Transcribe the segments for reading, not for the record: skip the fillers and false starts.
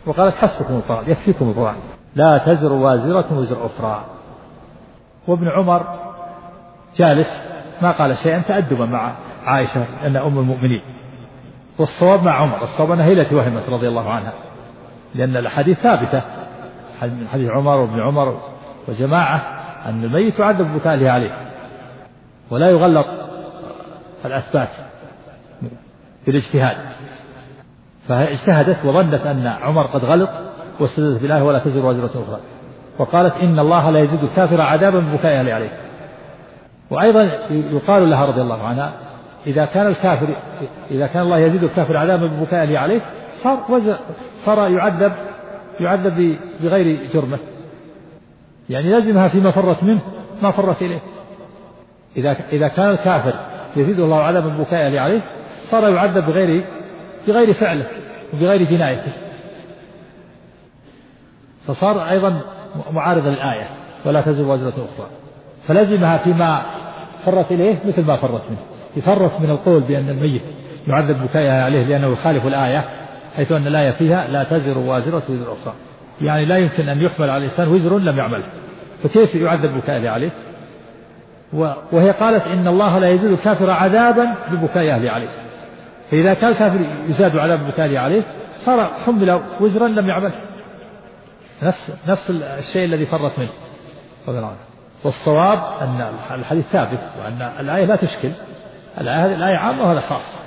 وقالت حسبكم القرآن يكفيكم القرآن لا تزر وازرة وزر أخرى. وابن عمر جالس ما قال شيئا تأدبا مع عائشة أن أم المؤمنين، والصواب مع عمر، الصواب أنها هي التي وهمت رضي الله عنها، لأن الحديث ثابتة من حديث عمر وابن عمر وجماعة أن الميت يعذب بكاله عليه ولا يغلط الأثبات بالاجتهاد. فهي اجتهدت وظنت أن عمر قد غلط واستدلت بالله ولا تزر وازرة أخرى، وقالت إن الله لا يزيد الكافر عذابا ببكاء أهله عليه. وأيضا يقال لها رضي الله عنها إذا كان الله يزيد الكافر عذابا ببكاء أهله عليه صار يعذب بغير جرمه، يعني لازمها فيما فرت منه ما فرت إليه. إذا كان الكافر يزيد الله عذابا ببكاء أهله عليه صار يعذب بغير فعله وبغير جنايته، فصار أيضا معارضا للآية ولا تزر وازرة أخرى، فلزمها فيما فرت إليه مثل ما فرت منه. يفرط من القول بأن الميت يعذب بكاء عليه لأنه يخالف الآية، حيث أن الآية فيها لا تزر وازرة وزر أخرى، يعني لا يمكن أن يحمل على الإنسان وزر لم يعمله، فكيف يعذب بكاء عليه؟ وهي قالت إن الله لا يزيد الكافر عذابا ببكاء أهله عليه، فإذا كان الكافر يزاد عذاب بكاء عليه صار حمل وزرا لم يعمله، نفس الشيء الذي فرط منه. والصواب أن الحديث ثابت وأن الآية لا تشكل، الآية عامة وهذا خاص.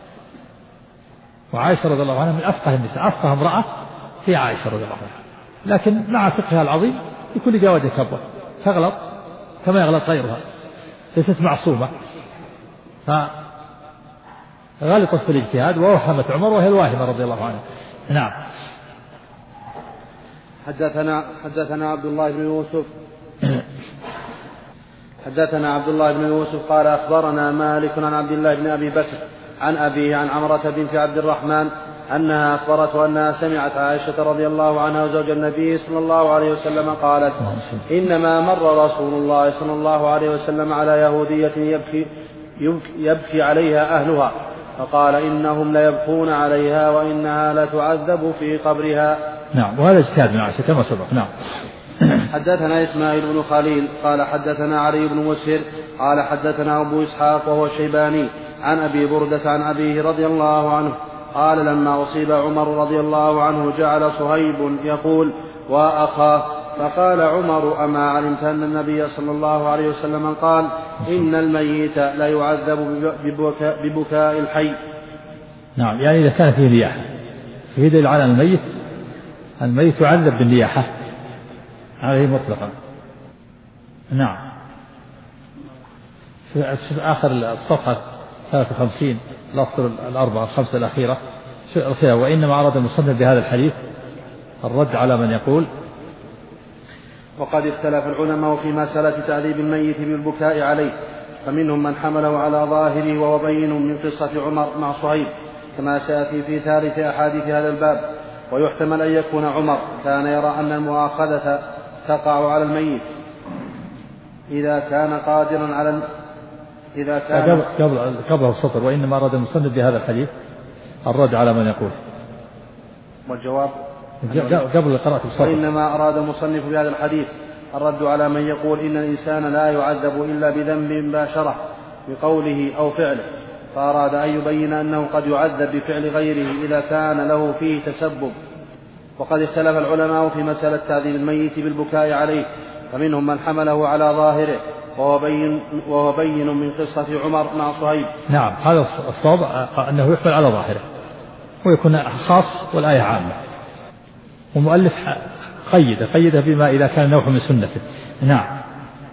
وعائشة رضي الله عنها من أفقه النساء، أفقه امرأة هي عائشة رضي الله عنها، لكن مع فقهها العظيم لكل جواد كبوة تغلط كما يغلط غيرها، ليست معصومة، فغلطت في الاجتهاد ووهمت عمر وهي الواهمة رضي الله عنها. نعم. حدثنا عبد الله بن يوسف قال أخبرنا مالك عن عبد الله بن أبي بكر عن أبيه عن عمرة بنت عبد الرحمن أنها أخبرته أنها سمعت عائشة رضي الله عنها زوج النبي صلى الله عليه وسلم قالت إنما مر رسول الله صلى الله عليه وسلم على يهودية يبكي عليها أهلها فقال إنهم ليبكون عليها وإنها لتعذب في قبرها. نعم. وهذا اجتهاد من عائشة كما سبق. نعم. حدثنا إسماعيل بن خليل قال حدثنا علي بن مسهر قال حدثنا أبو إسحاق وهو الشيباني عن أبي بردة عن أبيه رضي الله عنه قال لما أصيب عمر رضي الله عنه جعل صهيب يقول وأخاه فقال عمر أما علمت أن النبي صلى الله عليه وسلم قال إن الميت لا يعذب ببكاء الحي. نعم. يعني إذا كان فيه نياحة فيه دليل على الميت يعذب بالنياحة عليه مطلقا. نعم. في آخر الصفحة 53 الأسطر الأربعة الخمسة الأخيرة وإنما أراد المصنف بهذا الحديث الرد على من يقول وقد اختلف العلماء في مسألة تعذيب الميت بالبكاء عليه، فمنهم من حمله على ظاهره وهو بين من قصة عمر مع صهيب كما سيأتي في ثالث أحاديث هذا الباب، ويحتمل أن يكون عمر كان يرى أن المؤاخذة تقع على الميت إذا كان قادرا على قبل السطر وإنما أراد المصنف بهذا الحديث الرد على من يقول والجواب قبل قراءة السطر وإنما أراد المصنف بهذا الحديث الرد على من يقول إن الإنسان لا يعذب إلا بذنب باشرة بقوله أو فعله، فأراد أن يبين أنه قد يعذب بفعل غيره إذا كان له فيه تسبب. وقد اختلف العلماء في مسألة تعذيب الميت بالبكاء عليه، فمنهم من حمله على ظاهره وهو بين من قصة عمر مع صهيب. نعم. هذا الصواب أنه يحمل على ظاهره ويكون خاص والآية عامة، ومؤلف قيده بما إذا كان نوع من سنته. نعم.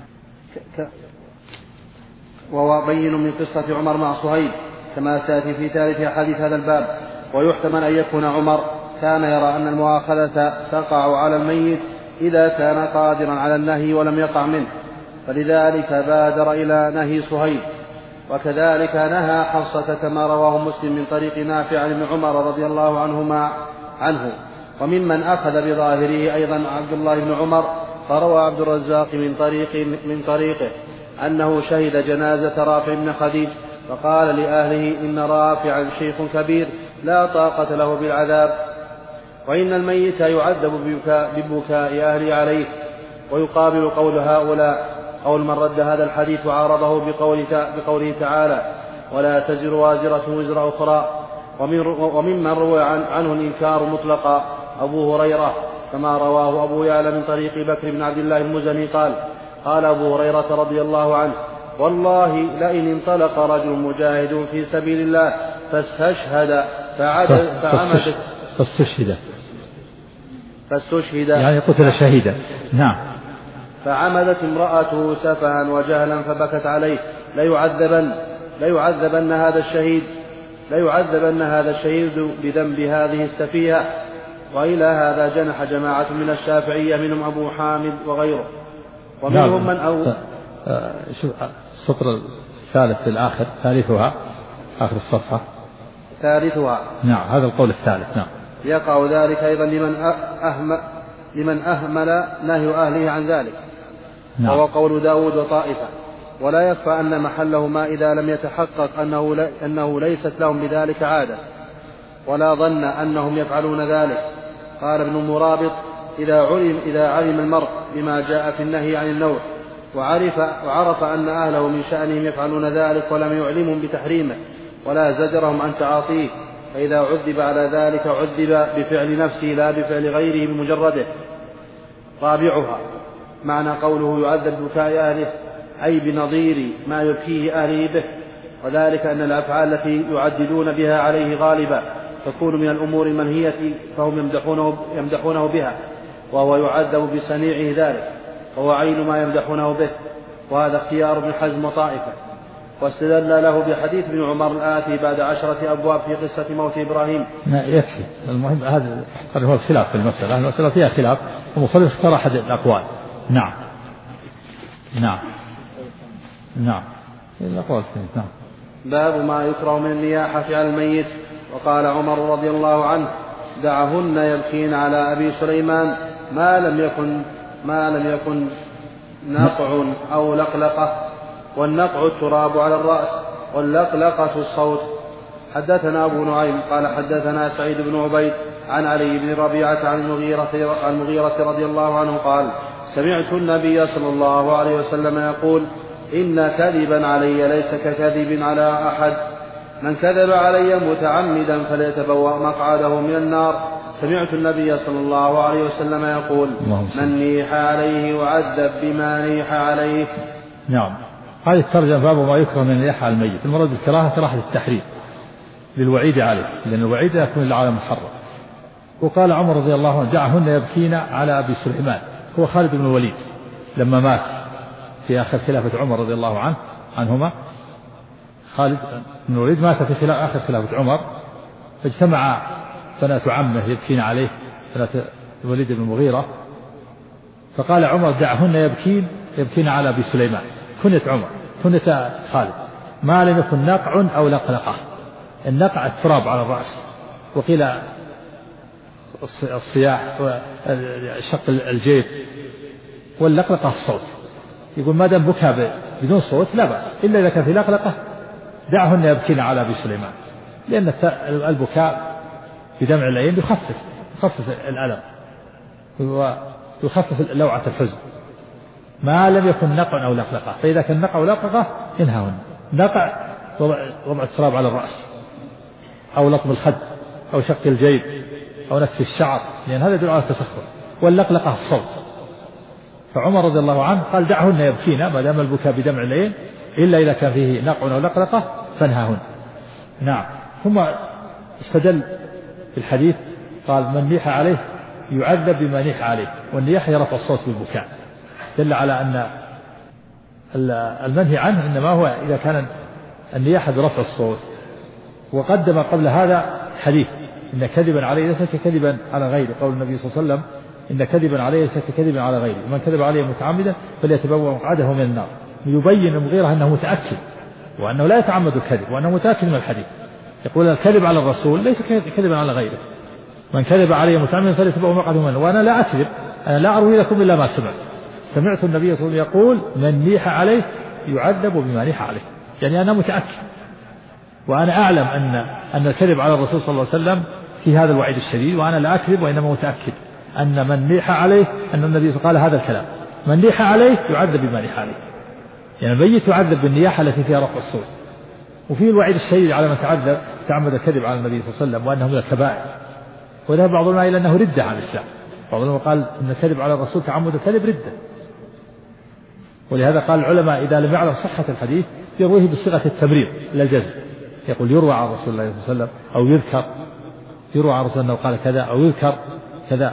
وهو بين من قصة عمر مع صهيب كما سيأتي في ثالث أحاديث هذا الباب، ويحتمل أن يكون عمر كان يرى أن المؤاخذة تقع على الميت إذا كان قادرا على النهي ولم يقع منه، فلذلك بادر إلى نهي صهيب. وكذلك نهى حفصة كما رواه مسلم من طريق نافع بن عمر رضي الله عنه. وممن أخذ بظاهره أيضا عبد الله بن عمر، فروى عبد الرزاق من طريقه أنه شهد جنازة رافع بن خديج فقال لأهله إن رافعا شيخ كبير لا طاقة له بالعذاب. وإن الميت يعذب ببكاء أهله عليه. ويقابل قول هؤلاء قول من رد هذا الحديث وعارضه بقوله تعالى ولا تزر وازرة وزر أخرى. وممن روى عنه الإنكار مطلقا أبو هريرة كما رواه أبو يعلى من طريق بكر بن عبد الله المزني قال أبو هريرة رضي الله عنه والله لئن انطلق رجل مجاهد في سبيل الله فاستشهد يعني قتل شهيدا. نعم. فعمدت امرأته سفها وجهلا فبكت عليه ليعذبن هذا الشهيد بذنب هذه السفيهة. وإلى هذا جنح جماعة من الشافعية منهم أبو حامد وغيره. ومنهم من شوف السطر الثالث الآخر ثالثها آخر الصفحة ثالثها. نعم هذا القول الثالث. نعم. يقع ذلك أيضا لمن أهمل نهي أهله عن ذلك. نعم. وهو قول داود وطائفة. ولا يخفى أن محله ما إذا لم يتحقق أنه ليست لهم بذلك عادة ولا ظن أنهم يفعلون ذلك. قال ابن مرابط إذا علم المرء بما جاء في النهي عن النوع وعرف أن أهله من شأنهم يفعلون ذلك ولم يعلمهم بتحريمه ولا زجرهم عن تعاطيه فإذا عذب على ذلك عذب بفعل نفسه لا بفعل غيره بمجرده. رابعها معنى قوله يعذب بكاء أهله أي بنظير ما يبكيه أهله به. وذلك أن الأفعال التي يعددون بها عليه غالبا تكون من الأمور المنهية فهم يمدحونه بها وهو يعذب بصنيعه ذلك وهو عين ما يمدحونه به. وهذا اختيار ابن حزم وطائفة. واستدل له بحديث ابن عمر الآتي بعد 10 أبواب في قصة موت إبراهيم. يكفي. المهم هذا هو الخلاف في المسألة فيها خلاف ومصنف اختار أحد الأقوال. نعم. الأقوال نعم. باب ما يكره من النياحة على الميت. وقال عمر رضي الله عنه دعهن يبكين على أبي سليمان ما لم يكن نقع أو لقلقة. والنقع التراب على الرأس واللقلقة الصوت. حدثنا أبو نعيم قال حدثنا سعيد بن عبيد عن علي بن ربيعة عن المغيرة رضي الله عنه قال سمعت النبي صلى الله عليه وسلم يقول إن كذبا علي ليس ككذب على أحد. من كذب علي متعمدا فليتبوأ مقعده من النار. سمعت النبي صلى الله عليه وسلم يقول من نيح عليه وعذب بما نيح عليه. نعم. هذه الترجمة باب ما يكره من النياحة على الميت. المراد بالكراهة كراهة التحريم للوعيد عليه لأن الوعيد يكون للعالم محرم. وقال عمر رضي الله عنه دعهن يبكين على أبي سليمان هو خالد بن الوليد لما مات في آخر خلافة عمر رضي الله عنهما. خالد بن الوليد مات في آخر خلافة عمر فاجتمع بنات عمه يبكين عليه بنات الوليد بن المغيرة فقال عمر دعهن يبكين على أبي سليمان كنية عمر كنية خالد ما لم يكن نقع أو لقلقة. النقع التراب على الرأس وقيل الصياح وشق الجيب واللقلقة الصوت. يقول ما دام بكى بدون صوت لا بأس إلا إذا كان في لقلقة دعهن يبكين على أبي سليمان لأن البكاء بدمع العين يخفف الألم ويخفف لوعة الحزن ما لم يكن نقع أو لقلقة. فإذا كان نقع أو لقلقة انهاهن. نقع وضع التراب على الرأس أو لطم الخد أو شق الجيب أو نتف الشعر لأن هذا يدل على التسخر. واللقلقة الصوت. فعمر رضي الله عنه قال دعهن يبكين ما دام البكاء بدمع العين إلا إذا كان فيه نقع أو لقلقة فانهاهن. نعم. ثم استدل بالحديث قال من نيح عليه يعذب بما نيح عليه. والنياح هي رفع الصوت بالبكاء دل على أن المنهي عنه إنما هو إذا كان النياحة برفع الصوت. وقدم قبل هذا حديث إن كذبا عليه ليس ككذبا على غيره قول النبي صلى الله عليه وسلم إن كذبا عليه ليس ككذبا على غيره من كذب عليه متعمدا فليتبوأ مقعده من النار. يبين المغيرة أنه متأكد وأنه لا يتعمد الكذب وأنه متأكد من الحديث. يقول الكذب على الرسول ليس كذبا على غيره من كذب عليه متعمدا فليتبوأ مقعده من النار. وأنا لا أكذب أنا لا أروي لكم إلا ما سمعت النبي صلى الله عليه وسلم يقول من نيح عليه يعذب بما نيح عليه. يعني أنا متأكد وأنا أعلم أن الكذب على الرسول صلى الله عليه وسلم في هذا الوعيد الشديد، وأنا لا أكذب وإنما متأكد أن من نيح عليه، أن النبي قال هذا الكلام: من نيح عليه يعذب بما نيح عليه. يعني الميت يعذب بالنياحة التي فيها رفع الصوت. وفيه الوعيد الشديد على من تعمد الكذب على النبي صلى الله عليه وسلم وأنه من الكبائر. وذهب بعض العلماء إلى أنه ردة عن الإسلام. بعض العلماء قال أن الكذب على الرسول تعمد الكذب ردة. ولهذا قال العلماء إذا لم يعلم صحة الحديث يرويه بصيغة التمريض لا الجزم، يقول يروى عن رسول الله صلى الله عليه وسلم، أو يروى عن رسول الله أنه قال كذا، أو يذكر كذا،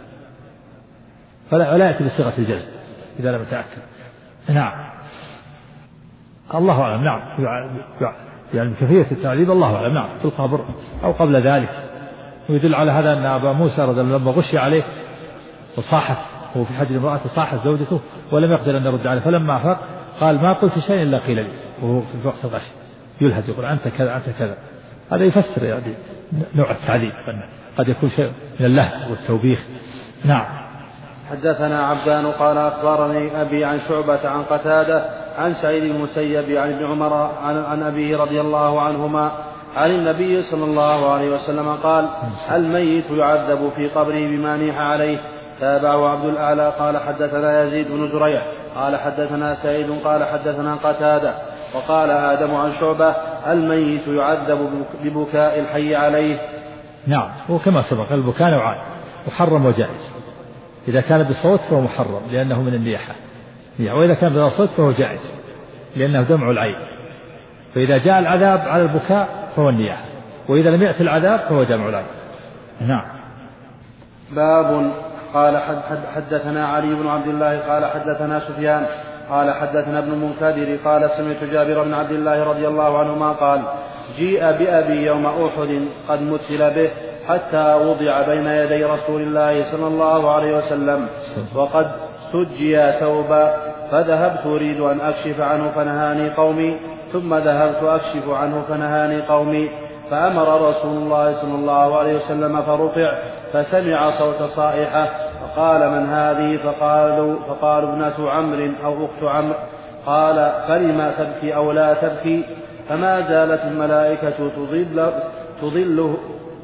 ولا يأتي بصيغة الجزم إذا لم يتأكد. نعم، الله أعلم. نعم، يعني كيفية التعذيب الله أعلم. نعم، في القبر أو قبل ذلك. ويدل على هذا أن أبا موسى رضي الله عنه لما غشي عليه وصاحت، هو في حجر امرأته، صاحت زوجته ولم يقدر أن يرد عليه، فلما أفاق قال: ما قلت شيء إلا قيل لي. وهو في وقت الغش يلهز يقول: أنت كذا أنت كذا. هذا يفسر يعني نوع التعذيب، قد يكون شيء من اللهز والتوبيخ. نعم. حدثنا عبدان قال أخبرني أبي عن شعبة عن قتادة عن سعيد المسيب عن ابن عمر عن أبيه رضي الله عنهما عن النبي صلى الله عليه وسلم قال: الميت يعذب في قبره بما نيح عليه. تابعه عبد الأعلى قال حدثنا يزيد بن زريع قال حدثنا سعيد قال حدثنا قتادة وقال آدم عن شعبة: الميت يعذب ببكاء الحي عليه. نعم، وكما سبق البكاء نوعان: محرم وجائز. إذا كان بالصوت فهو محرم لأنه من النياحة، وإذا كان بلا صوت فهو جائز لأنه دمع العين. فإذا جاء العذاب على البكاء فهو النياحة، وإذا لم يأتي العذاب فهو دمع العين. نعم. باب. قال حدثنا علي بن عبد الله قال حدثنا سفيان قال حدثنا ابن المنكدر قال سمعت جابر بن عبد الله رضي الله عنهما قال: جيء بأبي يوم أحد قد مثل به حتى وضع بين يدي رسول الله صلى الله عليه وسلم وقد سجي ثوبا، فذهبت أريد أن أكشف عنه فنهاني قومي، ثم ذهبت أكشف عنه فنهاني قومي، فأمر رسول الله صلى الله عليه وسلم فرفع، فسمع صوت صائحة، فقال: من هذه؟ فقالوا ابنة عمرو أو أخت عمرو. قال: فلم تبكي أو لا تبكي؟ فما زالت الملائكة تظله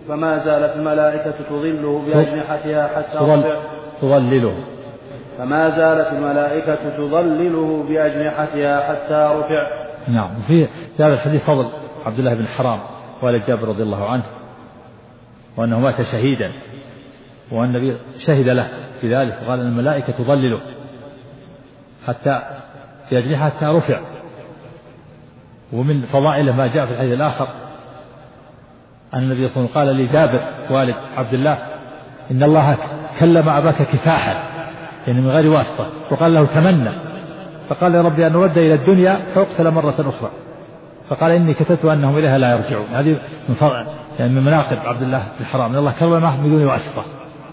بأجنحتها حتى رفع. فما زالت الملائكة تظلله بأجنحتها حتى رفع. نعم. في هذا الحديث فضل عبد الله بن حرام والد جابر رضي الله عنه، وأنه مات شهيدا، والنبي شهد له بذلك وقال: أن الملائكة تظلله حتى بأجنحتها حتى رفع. ومن فضائله ما جاء في الحديث الآخر أن النبي صلى الله عليه وسلم قال لجابر والد عبد الله: إن الله كلم أباك كفاحا، يعني من غير واسطة، وقال له: تمنى. فقال: يا ربي أن نرد إلى الدنيا فأقتل مرة أخرى. فقال: إني كتبت أنهم إليها لا يرجعون. هذه من فضل يعني من مناقب عبد الله بن حرام، إن الله كرمه بدون واسطة.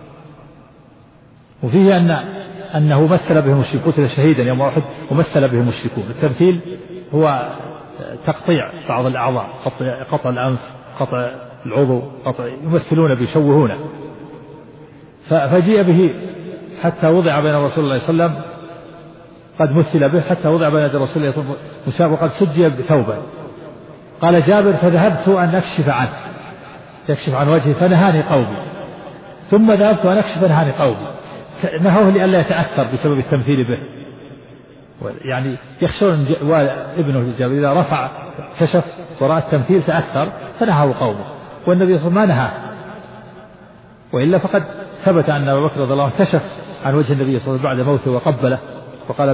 وفيه أنه مثل به المشركون، قتل شهيدا يوم أحد ومثل به المشركون. التمثيل هو تقطيع بعض الأعضاء، قطع الأنف، قطع العضو، يمثلون به يشوهونه. فجيء به حتى وضع بين رسول الله صلى الله عليه وسلم، قد مثل به حتى وضع بين رسول الله صلى الله عليه وسلم وقد سجي بثوبا. قال جابر: فذهبت أن يكشف عن وجهه فنهاني قومي، ثم ذهبت أن أكشف فنهاني قومي. نهوه لئلا يتأثر بسبب التمثيل به، يعني يخشون ابنه جابر إذا رفع كشف وراء التمثيل تأثر فنهاه قومه، والنبي صلى الله عليه وسلم ما نهاه. وإلا فقد ثبت أن أبا بكر رضي الله عنه كشف عن وجه النبي صلى الله عليه وسلم بعد موته وقبله وقال: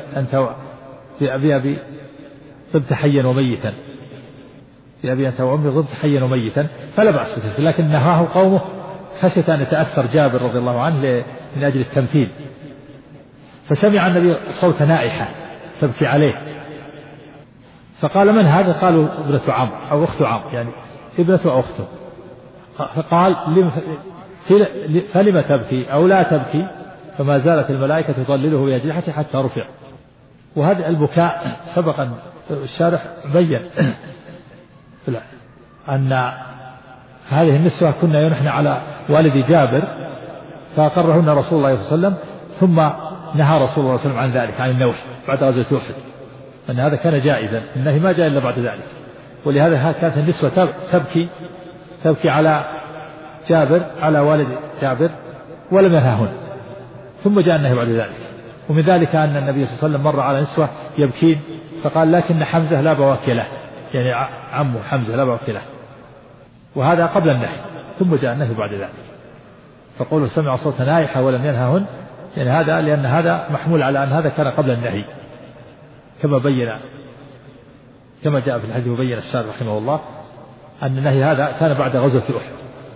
بأبي طبت حيا وميتا، بأبي أنت وأمي طبت حيا وميتا، فلا بأس به، لكن نهاه قومه خشية أن يتأثر جابر رضي الله عنه من أجل التمثيل. فسمع النبي صوت نائحة تبكي عليه، فقال: من هذا؟ قالوا: ابنة عمرو أو أخت عمرو، يعني ابنة أو أخته. فقال: فلم تبكي أو لا تبكي؟ فما زالت الملائكة تظلله بأجنحته حتى رفع. وهذا البكاء سبق الشارح بين أن هذه النسوة كنا ينحن على والد جابر فأقرهن رسول الله صلى الله عليه وسلم، ثم نهى رسول الله صلى الله عليه وسلم عن ذلك، عن النوح بعد غزوة أحد، أن هذا كان جائزا، النهي ما جاء إلا بعد ذلك. ولهذا كانت النسوة تبكي على جابر على والد جابر ولم ينههن، ثم جاء النهي بعد ذلك. ومن ذلك أن النبي صلى الله عليه وسلم مر على نسوة يبكين فقال لكن حمزة لا بواكي له، يعني عمه حمزة لا بواكي له، وهذا قبل النهي، ثم جاء النهي بعد ذلك. فقوله سمع صوت نائحة ولم ينههن، يعني هذا لأن هذا محمول على أن هذا كان قبل النهي، كما جاء في الحديث وبين الشارح رحمه الله أن النهي هذا كان بعد غزوة أحد،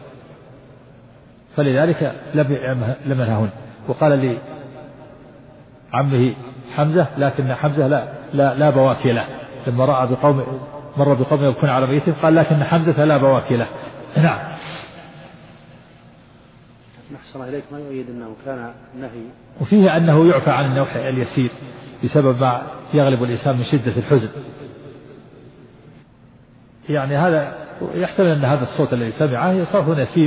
فلذلك لم ينههن. وقال لعمه حمزة لكن حمزة لا بواكي له، لما مر بقوم يبكون على ميتهم قال لكن حمزة لا بواكي له. نعم. نحصل إليك ما يؤيد أنه كان نهي، وفيه أنه يعفى عن النوح اليسير بسبب ما يغلب الإنسان من شدة الحزن، يعني هذا يحتمل أن هذا الصوت الذي سمعه صوت يسير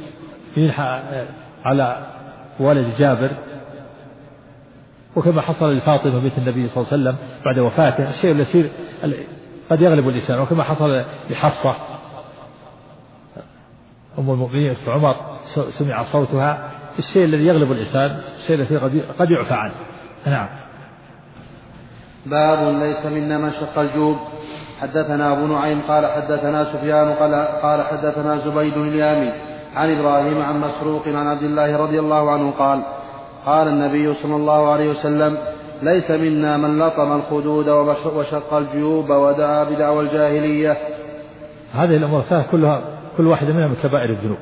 على والد جابر، وكما حصل لفاطمة بنت النبي صلى الله عليه وسلم بعد وفاته الشيء اليسير قد يغلب الإنسان، وكما حصل لحفصة أم المؤمنين في عمر سمع صوتها، الشيء الذي يغلب الإنسان الشيء الذي قد يعفى عنه. نعم. باب ليس منا من شق الجوب. حدثنا أبو نعيم قال حدثنا سفيان قال حدثنا زبيد اليامي عن إبراهيم عن مسروق عن عبد الله رضي الله عنه قال قال النبي صلى الله عليه وسلم ليس منا من لطم الخدود وشق الجيوب ودعا بدعوى الجاهلية. هذه الأمور كل واحدة منها من كبائر الذنوب،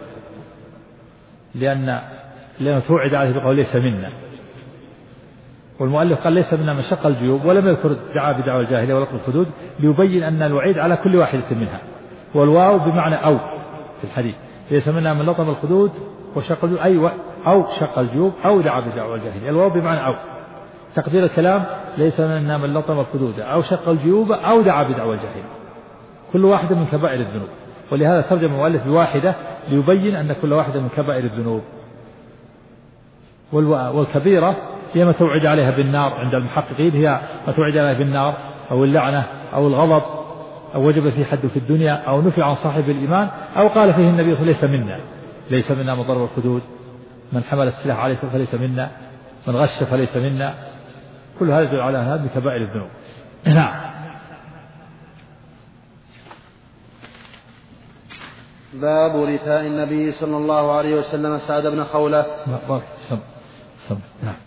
لأنه توعد عليه بقول ليس منا، والمؤلف قال ليس منا من شق الجيوب ولم يذكر دعا بدعوى الجاهلية ولطم الخدود ليبين أن الوعيد على كل واحدة منها، والواو بمعنى أو في الحديث، ليس منا من لطم الخدود وشق الجيوب أو شق الجيوب أو دعا بدعوى الجاهلية، الواو بمعنى أو، تقدير الكلام ليس منا من لطم الخدود أو شق الجيوب أو دعا بدعوى الجاهلية، كل واحدة من كبائر الذنوب، ولهذا ترجم المؤلف بواحدة ليبين أن كل واحدة من كبائر الذنوب. والكبيرة هي ما توعد عليها بالنار عند المحققين، هي ما توعد عليها بالنار أو اللعنة أو الغضب أو وجب فيه حد في الدنيا أو نفي عن صاحب الإيمان أو قال فيه النبي صلى الله عليه وسلم ليس منا من ضرب الخدود، من حمل السلاح عليه فليس منا، من غش فليس منا، كل هذا يدل على هذه كبائر الذنوب. نعم. باب رثاء النبي صلى الله عليه وسلم سعد بن خولة. نعم.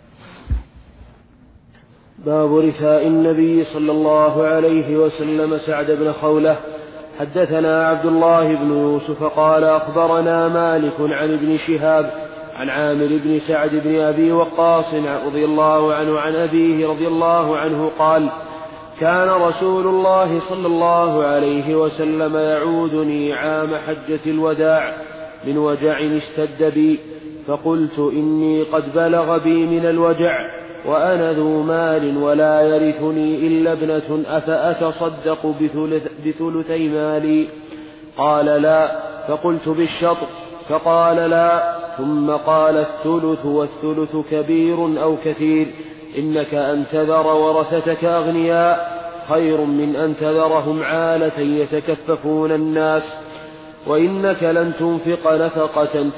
باب رثاء النبي صلى الله عليه وسلم سعد بن خولة. حدثنا عبد الله بن يوسف قال أخبرنا مالك عن ابن شهاب عن عامر بن سعد بن أبي وقاص رضي الله عنه عن أبيه رضي الله عنه قال كان رسول الله صلى الله عليه وسلم يعودني عام حجة الوداع من وجع اشتد بي، فقلت إني قد بلغ بي من الوجع وأنا ذو مال ولا يرثني إلا ابنة، أفأتصدق بثلثي مالي؟ قال لا، فقلت بالشطر، فقال لا، ثم قال الثلث والثلث كبير أو كثير، إنك أن تذر ورثتك أغنياء خير من أن تذرهم عالة يتكففون الناس، وإنك لن تنفق نفقة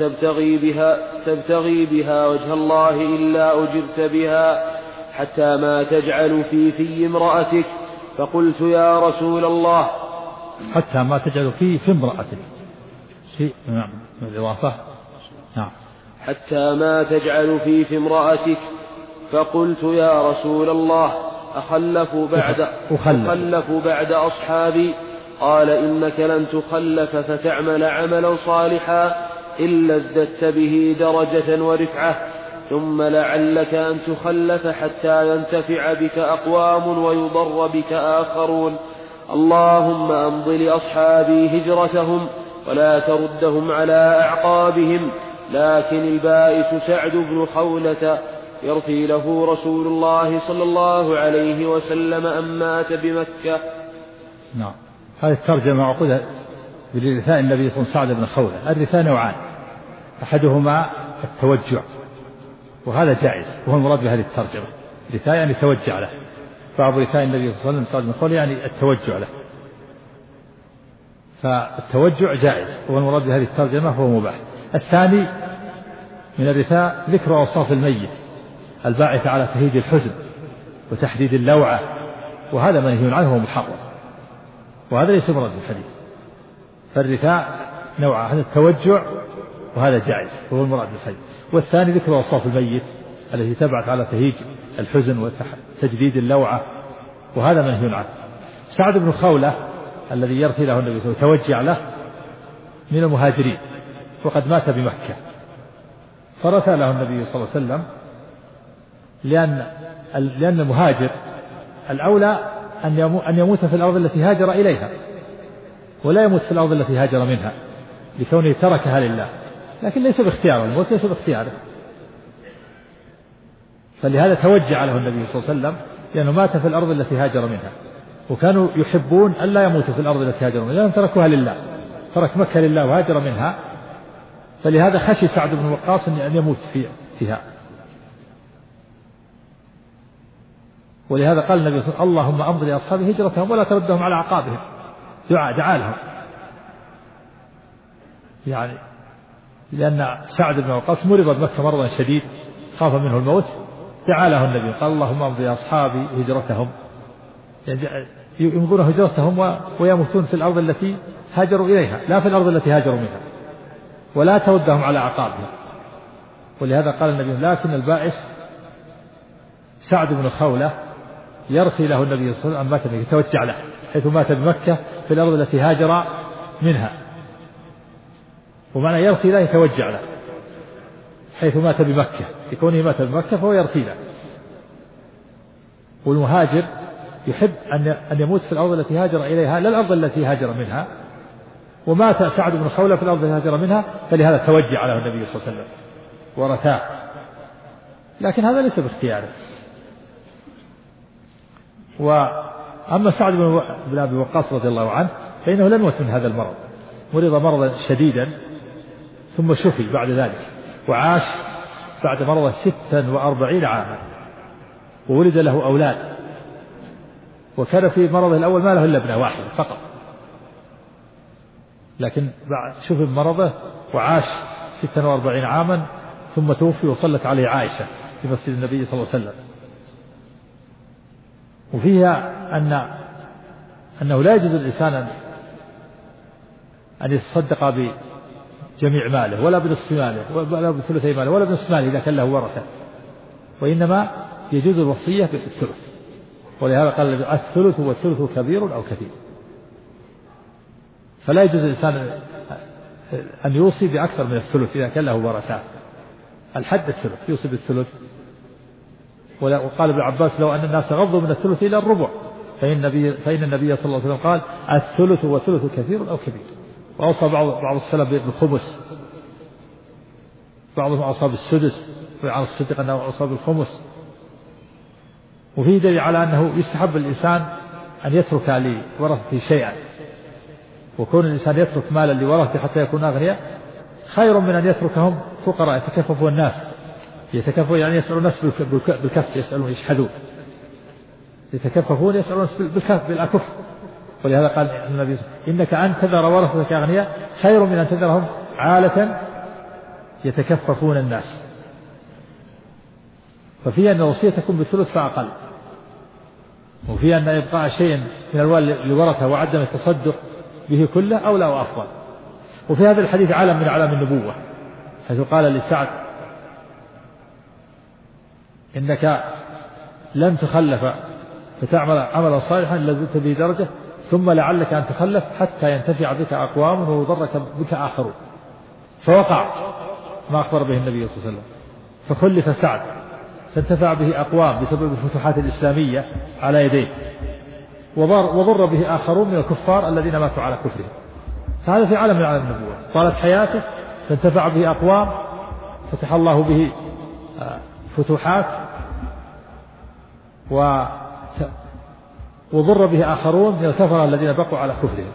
تبتغي بها وجه الله إلا أجرت بها حتى ما تجعل في امرأتك. فقلت يا رسول الله حتى ما تجعل في امرأتك، نعم الإضافة، نعم حتى ما تجعل في امرأتك. فقلت يا رسول الله أخلف بعد أصحابي؟ قال إنك لن تخلف فتعمل عملا صالحا إلا ازددت به درجة ورفعة، ثم لعلك أن تخلف حتى ينتفع بك أقوام ويضر بك آخرون. اللهم أمض لأصحابي هجرتهم ولا تردهم على أعقابهم. لكن البائس سعد بن خولة يرثي له رسول الله صلى الله عليه وسلم أن مات بمكة. نعم. هذه الترجمة عقودها برثاء النبي صلى الله عليه وسلم سعد بن خولة. الرثاء نوعان، أحدهما التوجع، وهذا جائز وهو المراد بهذه الترجمة، رثاء يعني توجع له، بعض رثاء النبي صلى الله عليه وسلم سعد بن خولة يعني التوجع له. فالتوجع جائز، والمراد بهذه الترجمة هو مباح. الثاني من الرثاء ذكر أوصاف الميت الباعثة على تهيج الحزن وتحديد اللوعة، وهذا منهي عنه ومحرم، وهذا ليس مراد الحديث. فالرثاء نوعان، هذا التوجع وهذا جائز وهو المراد بالحديث. والثاني ذكر أوصاف الميت التي تبعث على تهيج الحزن وتجديد اللوعة، وهذا منهي عنه. سعد بن خولة الذي يرثي له النبي صلى الله عليه وسلم توجع له من المهاجرين وقد مات بمكة، فرثى له النبي صلى الله عليه وسلم لأن المهاجر الأولى أن يموت في الأرض التي هاجر إليها، ولا يموت في الأرض التي هاجر منها لكونه تركها لله، لكن ليس باختياره، الموت ليس باختياره. فلهذا توجع له النبي صلى الله عليه وسلم لأنه مات في الأرض التي هاجر منها، وكانوا يحبون أن لا يموتوا في الأرض التي هاجر منها لأنهم تركوها لله، ترك مكة لله وهاجر منها، فلهذا خشي سعد بن وقاص أن يموت فيها. ولهذا قال النبي صلى الله عليه وسلم: اللهم أمض لأصحاب هجرتهم ولا تردهم على أعقابهم. دعاء لهم، يعني لأن سعد بن وقاص مرض بمكة مرضا شديد خاف منه الموت، دعا له النبي قال: اللهم أمض لأصحاب هجرتهم، يعني يمضون هجرتهم ويموتون في الأرض التي هاجروا إليها لا في الأرض التي هاجروا منها، ولا تودهم على أعقابهم. ولهذا قال النبي: لكن البائس سعد بن خولة يرثي له النبي صلى الله عليه وسلم مات به، يتوجع له حيث مات بمكة في الأرض التي هاجر منها، ومعنى يرثي له يتوجع له حيث مات بمكة، لكونه مات بمكة فهو يرثي له. والمهاجر يحب أن يموت في الأرض التي هاجر إليها لا الأرض التي هاجر منها، ومات سعد بن خولة في الأرض التي هاجر منها، فلهذا توجع له النبي صلى الله عليه وسلم ورثاه، لكن هذا ليس باختياره. وأما سعد بن أبي وقاص رضي الله عنه فإنه لم يمت من هذا المرض، مرض مرضا شديدا ثم شفي بعد ذلك، وعاش بعد مرضه 46 عاما، وولد له أولاد، وكان في مرضه الأول ما له إلا ابنة واحدة فقط، لكن شفي بمرضه وعاش 46 عاما ثم توفي، وصلت عليه عائشة في مسجد النبي صلى الله عليه وسلم. وفيها أنه لا يجوز الإنسان أن يتصدق بجميع ماله ولا بنصف ماله ولا بثلثي ماله ولا بنصف ماله إذا كان له ورثة، وإنما يجوز الوصية بالثلث. ولهذا قال: الثلث والثلث كبير أو كثير. فلا يجوز الإنسان أن يوصي بأكثر من الثلث إذا كان له ورثة، الحد الثلث، يوصي بالثلث. وقال ابن عباس: لو أن الناس غضوا من الثلث إلى الربع فإن النبي صلى الله عليه وسلم قال: الثلث والثلث كثير أو كبير. وأوصى بعض السلف بالخمس، بعضهم أوصى بالسدس، وعن الصديق أنه أوصى بالخمس. وفيه دليل على أنه يستحب الإنسان أن يترك لورثته شيئا، وكون الإنسان يترك مالا لورثته حتى يكون أغنياء خير من أن يتركهم فقراء يتكففوا الناس، يتكففوا يعني يسألون الناس بالكف، يسألون يشحذون، يتكففون يسألون الناس بالأكف. ولهذا قال النبي: إنك أن تذر ورثتك أغنياء خير من أن تذرهم عالة يتكففون الناس. ففي أن الوصية تكون بالثلث فأقل، وفي أن إبقاء شيء من الأموال لورثة وعدم التصدق به كله أولى وأفضل. وفي هذا الحديث علم من أعلام النبوة، حيث قال لسعد: إنك لن تخلف فتعمل عملا صالحا لزدت به درجة، ثم لعلك أن تخلف حتى ينتفع بك أقوام ويضرك بك آخرون. فوقع ما أخبر به النبي صلى الله عليه وسلم، فخلف سعد فانتفع به أقوام بسبب الفتوحات الإسلامية على يديه، وضر به آخرون من الكفار الذين ماتوا على كفرهم. فهذا في عالم من عالم النبوة، طالت حياته فانتفع به أقوام فتح الله به فتوحات، وضر به آخرون من الكفرة الذين بقوا على كفرهم،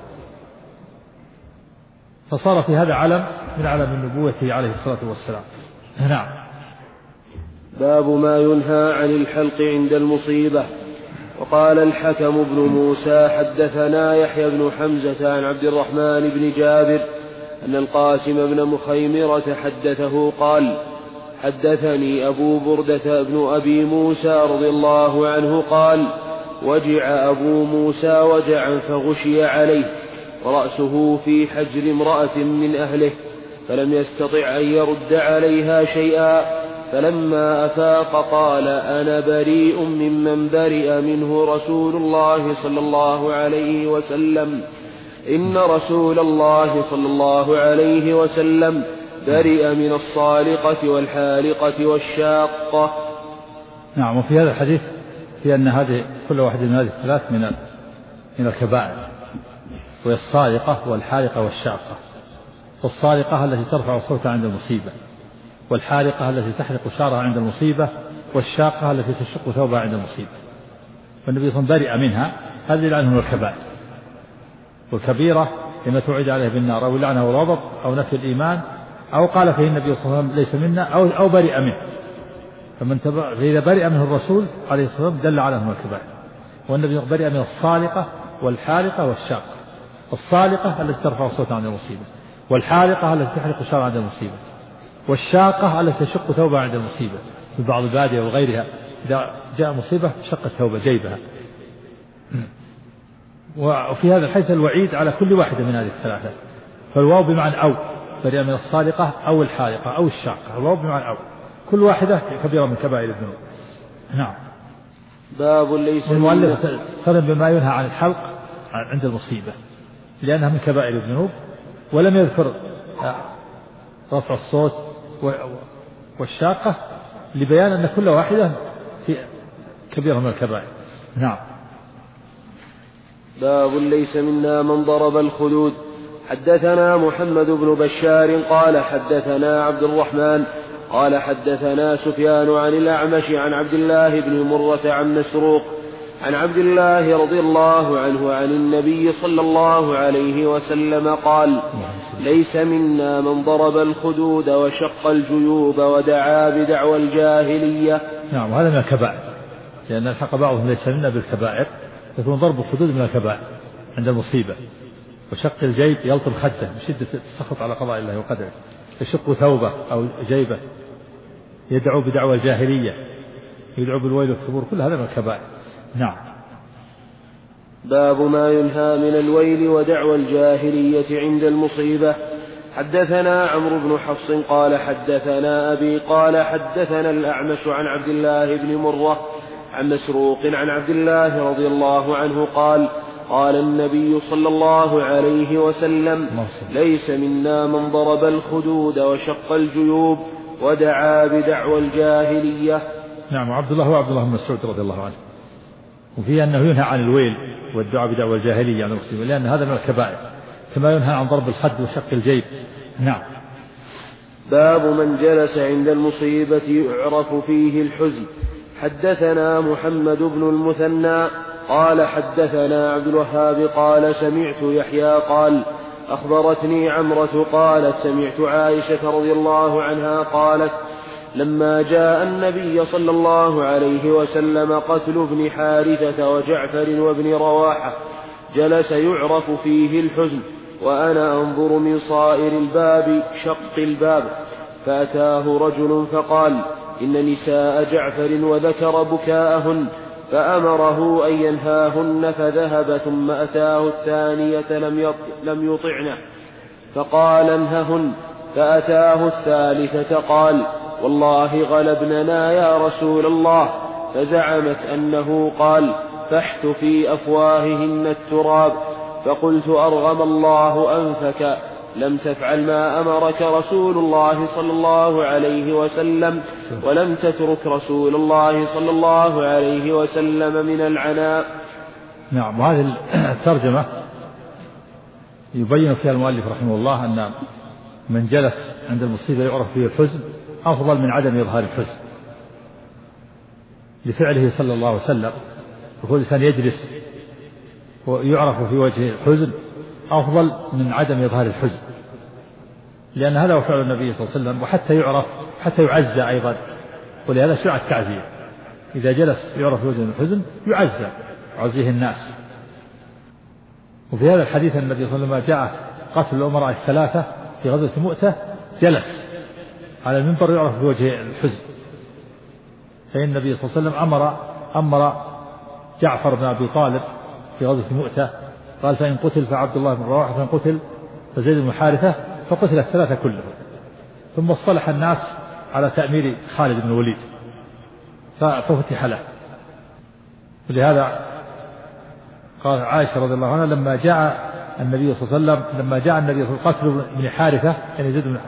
فصار في هذا علم من علم النبوة عليه الصلاة والسلام. نعم. باب ما ينهى عن الحلق عند المصيبة. وقال الحكم بن موسى حدثنا يحيى بن حمزة عن عبد الرحمن بن جابر أن القاسم بن مخيمرة حدثه قال حدثني أبو بردة بن أبي موسى رضي الله عنه قال وجع أبو موسى وجعا فغشي عليه ورأسه في حجر امرأة من أهله فلم يستطع أن يرد عليها شيئا فلما أفاق قال أنا بريء ممن برئ منه رسول الله صلى الله عليه وسلم إن رسول الله صلى الله عليه وسلم برئ من الصالقة والحالقة والشاقة. نعم. وفي هذا الحديث في أن هذه كل واحد من هذه الثلاث من الكبائر، وهي الصالقة والحالقة والشاقة. والصالقة التي ترفع صوتها عند المصيبة، والحالقة التي تحلق شعرها عند المصيبة، والشاقة التي تشق ثوبها عند المصيبة. والنبي صلى الله عليه وسلم برئ منها، هذه لعنه الكبائر. والكبيرة لما توعد عليه بالنار أو لعنه الغضب أو نفي الإيمان أو قال فيه النبي صلى الله عليه وسلم ليس منا أو برئ منه. فإذا برئ منه الرسول عليه الصلاة والسلام دل على أنه الكبائر. والنبي برئ من الصالقة والحالقة والشاقة. الصالقة التي ترفع صوتها عند المصيبة، والحالقة التي تحلق شعرها عند المصيبة، والشاقة التي تشق ثوبها عند المصيبة. في بعض البادية وغيرها إذا جاء مصيبة شقت ثوبها جيبها. وفي هذا الحديث الوعيد على كل واحدة من هذه الثلاثة، فالواو بمعنى أو، برئ من الصالقة أو الحالقة أو الشاقة، الواو بمعنى أو، كل واحدة كبيرة من كبائر الذنوب. نعم. باب ليس المؤلف فرق بما ينهى عن الحلق عند المصيبة لأنها من كبائر الذنوب، ولم يذكر رفع الصوت والشاقة لبيان أن كل واحدة في كبيرة من الكبائر. نعم. باب ليس منا من ضرب الخدود. حدثنا محمد بن بشار قال حدثنا عبد الرحمن قال حدثنا سفيان عن الأعمش عن عبد الله بن مرة عن مسروق عن عبد الله رضي الله عنه عن النبي صلى الله عليه وسلم قال ليس منا من ضرب الخدود وشق الجيوب ودعا بدعوى الجاهلية. نعم. وهذا من الكبائر، لأن الحق بعضهم ليس منا بالكبائر، يكون ضرب الخدود من الكبائر عند المصيبة. وشق الجيب يلطم خده بشدة السخط على قضاء الله وقدره، يشق ثوبه أو جيبه، يدعو بدعوى الجاهلية، يدعو بالويل والثبور، كل هذا من الكبائر. نعم. باب ما ينهى من الويل ودعوى الجاهلية عند المصيبة. حدثنا عمرو بن حفص قال حدثنا أبي قال حدثنا الأعمش عن عبد الله بن مرة عن مسروق عن عبد الله رضي الله عنه قال قال النبي صلى الله عليه وسلم ليس منا من ضرب الخدود وشق الجيوب ودعا بدعوى الجاهلية. نعم. وعبد الله هو عبد الله بن مسعود رضي الله عنه. وفيه أنه ينهى عن الويل والدعاء بدعوى الجاهلية عن المسلمين، لأن هذا من الكبائر كما ينهى عن ضرب الخد وشق الجيب. نعم. باب من جلس عند المصيبة يعرف فيه الحزن. حدثنا محمد بن المثنى قال حدثنا عبد الوهاب قال سمعت يحيى قال أخبرتني عمرة قالت سمعت عائشة رضي الله عنها قالت لما جاء النبي صلى الله عليه وسلم قتل ابن حارثة وجعفر وابن رواحة جلس يعرف فيه الحزن وأنا أنظر من صائر الباب شق الباب فأتاه رجل فقال إن نساء جعفر وذكر بكاءهن فأمره أن ينهاهن فذهب ثم أتاه الثانية لم يطعنه فقال انههن فأتاه الثالثة قال والله غلبننا يا رسول الله فزعمت أنه قال فاحت في أفواههن التراب فقلت أرغم الله أنفك لم تفعل ما أمرك رسول الله صلى الله عليه وسلم ولم تترك رسول الله صلى الله عليه وسلم من العناء. نعم. وهذه الترجمة يبين فيها المؤلف رحمه الله أن من جلس عند المصيبة يعرف فيه الحزن أفضل من عدم إظهار الحزن لفعله صلى الله عليه وسلم. وكل إنسان يجلس ويعرف في وجهه الحزن أفضل من عدم إظهار الحزن، لأن هذا هو فعل النبي صلى الله عليه وسلم. وحتى يعرف حتى يعزى أيضا، ولهذا شرع التعزية إذا جلس يعرف في وجهه الحزن يعزيه الناس. وفي هذا الحديث النبي صلى الله عليه وسلم جاء قتل الأمراء الثلاثة في غزوة مؤتة جلس على المنبر يعرف في وجهه الحزن، فإن النبي صلى الله عليه وسلم أمر جعفر بن أبي طالب في غزوة مؤتة قال فإن قتل فعبد الله بن رواحة، فإن قتل فزيد بن حارثة، فقتل الثلاثة كلهم. ثم اصطلح الناس على تأمير خالد بن الوليد ففتح له. ولهذا قال عائشة رضي الله عنها لما جاء النبي صلى الله عليه وسلم قتل بن حارثة يعني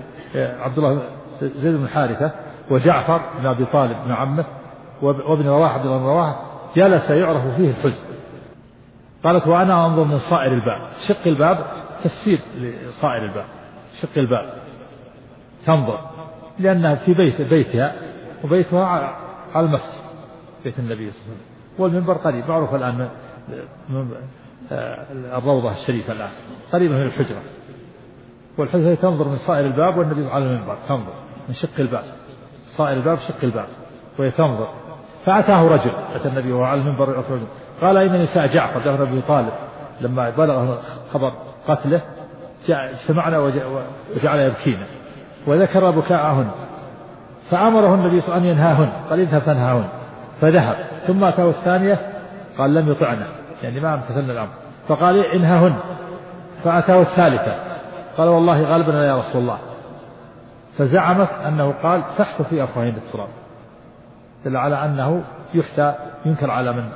زيد بن حارثة وجعفر بن أبي طالب بن عمه وابن رواحة عبد الله بن رواحة جلس يعرف فيه الحزن. قالت وأنا أنظر من صائر الباب، شق الباب تفسير لصائر الباب، شق الباب تنظر لأنها في بيتها وبيتها على المسجد بيت النبي صلى الله عليه وسلم، والمنبر قريب معروف الآن من الروضة الشريفة الآن قريبة من الحجرة، والحجرة تنظر من صائر الباب والنبي على المنبر تنظر من شق الباب، صائر الباب شق الباب وهي تنظر. فأتاه رجل، أتى النبي وهو على المنبر يعرف رجل قال إن نساء جعفر بن أبي طالب لما بلغ خبر قتله اجتمعنا وجعل يبكينا وذكر بكاءهن، فأمره النبي صلى الله عليه وسلم أن ينهاهن، قال اذهب فانهاهن، فذهب. ثم أتاه الثانية قال لم يطعنا يعني ما امتثلنا الأمر، فقال انهاهن. فأتاه الثالثة قال والله غالبنا يا رسول الله، فزعمت أنه قال فحث في أفواههن التراب، دل على أنه ينكر على من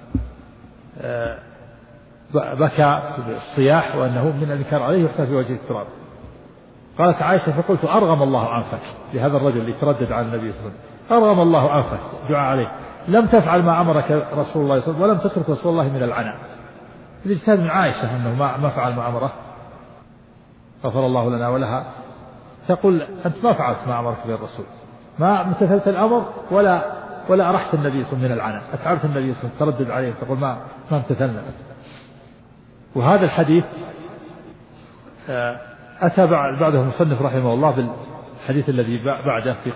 بكى بالصياح وأنه من الإنكار عليه يحتى في وجه التراب. قالت عائشة فقلت أرغم الله أنفك لهذا الرجل اللي تردد على النبي صلى الله عليه وسلم، أرغم الله أنفك دعا عليه، لم تفعل ما أمرك رسول الله صلى الله عليه وسلم ولم تترك رسول الله من العناء. الاجتهاد من عائشة أنه ما فعل ما أمره غفر الله لنا ولها، تقول أنت ما فعلت ما أمرك به الرسول، ما امتثلت الأمر ولا أرحت النبي صلى الله عليه وسلم من العناء، أتعبت النبي صلى الله عليه وسلم تردد عليه تقول ما امتثلنا. وهذا الحديث أتى بعده المصنف رحمه الله بالحديث الذي بعده في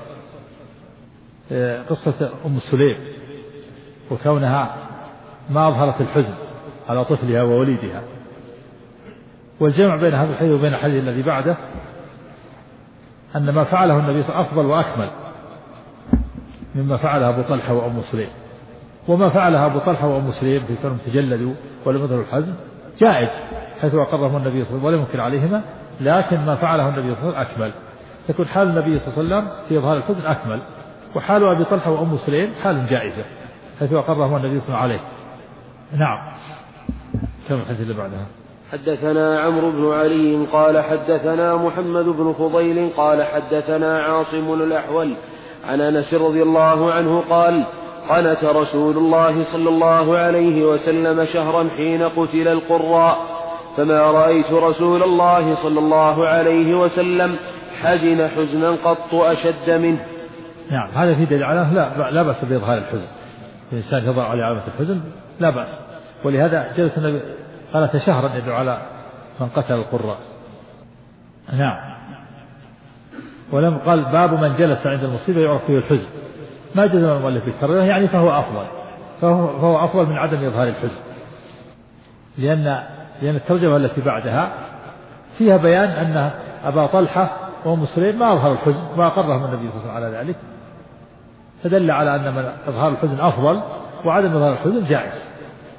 قصة أم سليم وكونها ما أظهرت الحزن على طفلها ووليدها، والجمع بين هذا الحديث وبين الحديث الذي بعده أن ما فعله النبي صلى الله عليه وسلم أفضل وأكمل مما فعله أبو طلحة وأم سليم. وما فعلها أبو طلحة وأم سليم في كونهم تجلدوا ولم يظهروا الحزن جائز حيث أقرهم النبي صلى الله عليه وسلم ولم ينكر عليهما، لكن ما فعله النبي صلى الله عليه وسلم أكمل، تكون حال النبي صلى الله عليه وسلم في إظهار الحزن أكمل، وحال أبي طلحة وأم سليم حال جائزة حيث أقرهم النبي صلى الله عليه وسلم عليه. نعم. كم الحديث اللي بعدها؟ حدثنا عمرو بن علي قال حدثنا محمد بن فضيل قال حدثنا عاصم الأحول عن أنس رضي الله عنه قال قنت رسول الله صلى الله عليه وسلم شهرا حين قتل القراء، فما رأيت رسول الله صلى الله عليه وسلم حزن حزنا قط أشد منه. نعم، هذا في دليل على لا بأس بإظهار الحزن، الإنسان يضع عليه علامة الحزن لا بأس، ولهذا جلس النبي قال شهرا يدعو على من قتل القراء. نعم. ولم قال باب من جلس عند المصيبة يعرف فيه الحزن، ما جزم المؤلف بالترجمة يعني فهو أفضل من عدم إظهار الحزن، لأن الترجمة التي بعدها فيها بيان أن أبا طلحة وأم سليم ما أظهر الحزن وأقرهم النبي صلى الله عليه وسلم على ذلك، فدل على أن من إظهار الحزن أفضل وعدم إظهار الحزن جائز.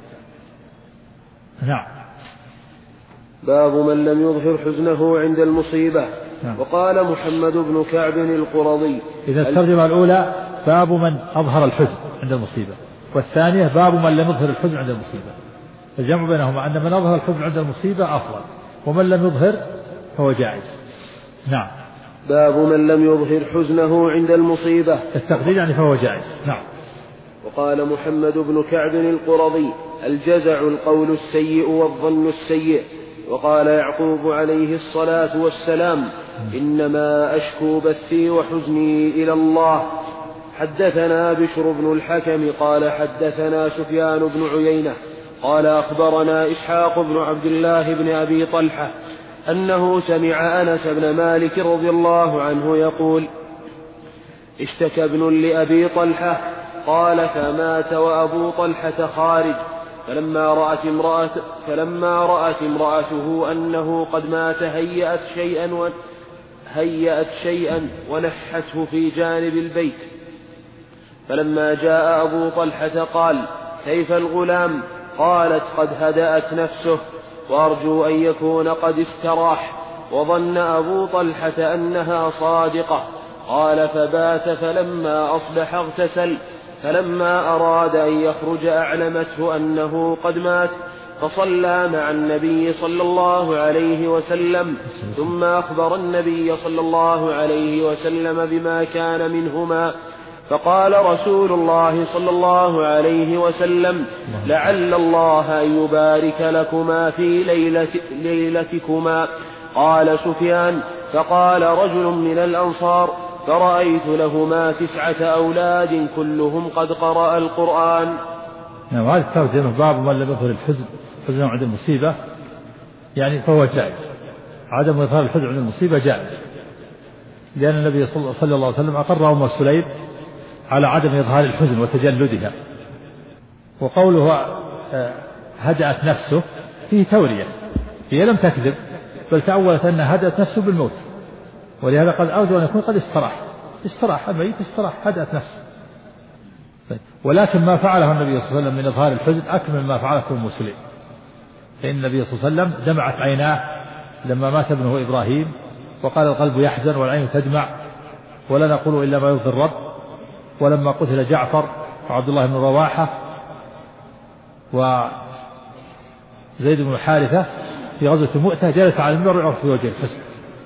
نعم. باب من لم يظهر حزنه عند المصيبة. نعم. وقال محمد بن كعب القرظي إذا الترجمة الأولى باب من أظهر الحزن عند المصيبة، والثانية باب من لم يظهر الحزن عند المصيبة، الجمع بينهما أن من أظهر الحزن عند المصيبة أفضل ومن لم يظهر فهو جائز. نعم. باب من لم يظهر حزنه عند المصيبة التقدير يعني فهو جائز. نعم. وقال محمد بن كعب القرظي الجزع القول السيء والظن السيء. وقال يعقوب عليه الصلاة والسلام إنما أشكو بثي وحزني إلى الله. حدثنا بشر بن الحكم قال حدثنا سفيان بن عيينة قال أخبرنا إسحاق بن عبد الله بن أبي طلحة أنه سمع أنس بن مالك رضي الله عنه يقول اشتكى ابن لأبي طلحة قال فمات وأبو طلحة خارج. فلما رأت امرأته أنه قد مات هيأت شيئا ونحته في جانب البيت. فلما جاء أبو طلحة قال كيف الغلام؟ قالت قد هدأت نفسه وأرجو أن يكون قد استراح. وظن أبو طلحة أنها صادقة. قال فبات فلما أصبح اغتسل. فلما أراد أن يخرج أعلمته أنه قد مات فصلى مع النبي صلى الله عليه وسلم ثم أخبر النبي صلى الله عليه وسلم بما كان منهما. فقال رسول الله صلى الله عليه وسلم لعل الله أن يبارك لكما في ليلتكما. قال سفيان فقال رجل من الأنصار فرأيت لهما 9 أولاد كلهم قد قرأ القرآن. هذا الترجمة باب من لم يظهر الحزن عند المصيبة، يعني فهو جائز. عدم إظهار الحزن عند المصيبة جائز، لأن النبي صلى الله عليه وسلم أقر أم سليم على عدم إظهار الحزن وتجلدها. وقوله هدأت نفسه فيه تورية، هي لم تكذب بل تأولت أنها هدأت نفسه بالموت، ولهذا قد أرجو أن يكون قد استراح الميت هدأت نفسه. ولكن ما فعله النبي صلى الله عليه وسلم من إظهار الحزن أكمل ما فعله أم سليم، فإن النبي صلى الله عليه وسلم دمعت عيناه لما مات ابنه إبراهيم، وقال القلب يحزن والعين تدمع ولا نقول إلا ما يرضي الرب. ولما قتل جعفر وعبد الله بن رواحة وزيد بن حارثة في غزوة مؤتة جلس على المنبر ويعرف في وجه الحزن.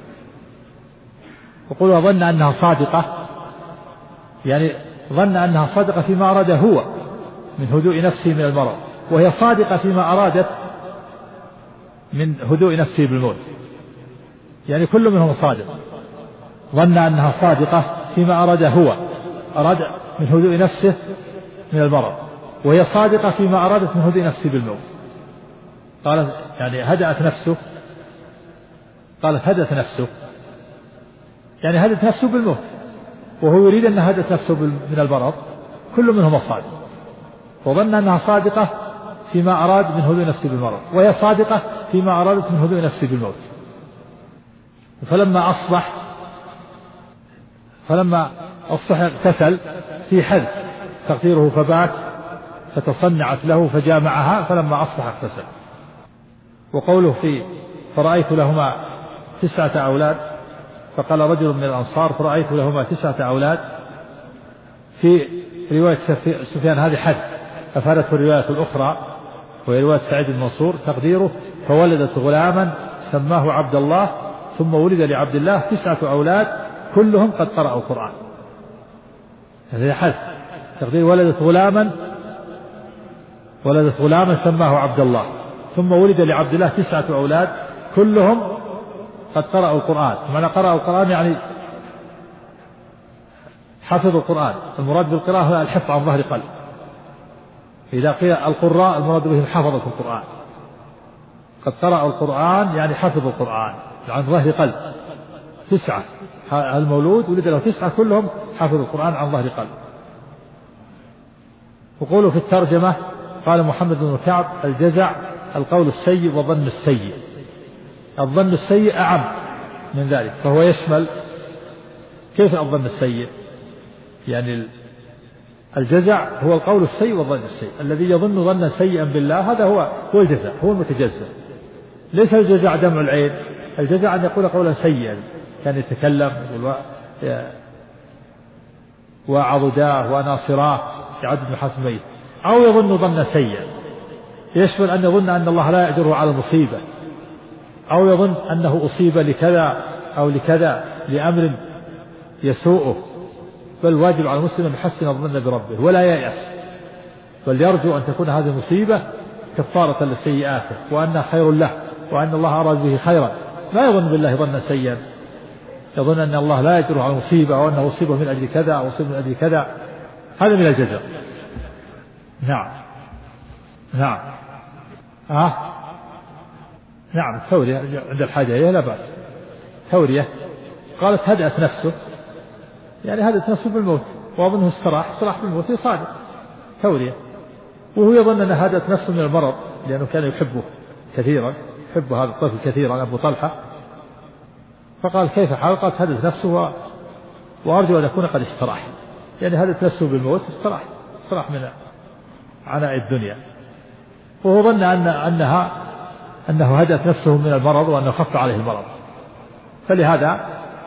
وقل ظن أنها صادقة، يعني ظن أنها صادقة فيما أراد هو من هدوء نفسه من المرض، وهي صادقة فيما أرادت من هدوء نفسه بالموت، يعني كل منهم صادق. ظن أنها صادقة فيما أراد هو، أراد من هدوء نفسه من المرض، وهي صادقة فيما أرادت من هدوء نفسه بالموت. قالت يعني هدأت نفسه، قالت هدأت نفسه يعني هدأت نفسه بالموت، وهو يريد أن هدأت نفسه من المرض، كل منهم صادق. وظن أنها صادقة فيما أراد من هدوء نفسه بالمرض، وهي صادقة فيما أرادت من هدوء نفسه بالموت. فلما أصبح اغتسل في حذف تقديره فبات فتصنعت له فجامعها فلما أصبح اغتسل. وقوله في فرأيت لهما 9 أولاد، فقال رجل من الأنصار فرأيت لهما 9 أولاد. في رواية سفيان هذه حذف أفادته الرواية الأخرى وهي رواية سعيد بن منصور تقديره فولدت غلاما سماه عبد الله ثم ولد لعبد الله 9 أولاد كلهم قد قرأوا القرآن. هذا حذف تقدير ولدت غلاما سماه عبد الله ثم ولد لعبد الله 9 أولاد كلهم قد قرأوا القرآن. معنى قرأوا القرآن يعني حفظوا القرآن، المراد بالقراءة هو الحفظ عن ظهر قلب. إذا قيل القراء المراد بهم حفظة القرآن، قد قرأوا القرآن يعني حفظوا القرآن عن ظهر قلب. 9 المولود ولد له 9 كلهم حفظوا القرآن عن ظهر قلب. وقوله في الترجمة قال محمد بن كعب الجزع القول السيء وظن السيء. الظن السيء أعم من ذلك، فهو يشمل كيف الظن السيء؟ يعني الجزع هو القول السيء والظن السيء، الذي يظن ظنا سيئا بالله هذا هو الجزع، هو المتجزع. ليس الجزع دمع العين، الجزع أن يقول قولا سيئا كان يتكلم وعضداه وناصراه يعد بن حسن ميت، أو يظن ظن سيئا يشمل أن يظن أن الله لا يأجره على مصيبة، أو يظن أنه أصيب لكذا أو لكذا لأمر يسوءه. بل واجب على المسلم أن يحسن الظن بربه ولا ييأس، بل يرجو أن تكون هذه المصيبة كفارة لسيئاته وأنها خير له وأن الله أراد به خيرا. لا يظن بالله ظنا سيئا، يظن أن الله لا يجره على مصيبة أو أنه أصيبه من أجل كذا أو أصيب من أجل كذا، هذا من الجزع. نعم نعم تورية عند الحاجة إليه لا بأس. تورية قالت هدأت نفسه يعني هدأت نفسه بالموت، وأظنه استراح بالموت صادق تورية، وهو يظن أن هدت نفسه من المرض لأنه كان يحبه كثيرا، يحب هذا الطفل كثيرا أبو طلحة، فقال كيف حال؟ قال هدت نفسه وأرجو أن يكون قد استراح، يعني هدت نفسه بالموت استراح من عناء الدنيا، وهو ظن أنه هدت نفسه من المرض وأنه خف عليه المرض، فلهذا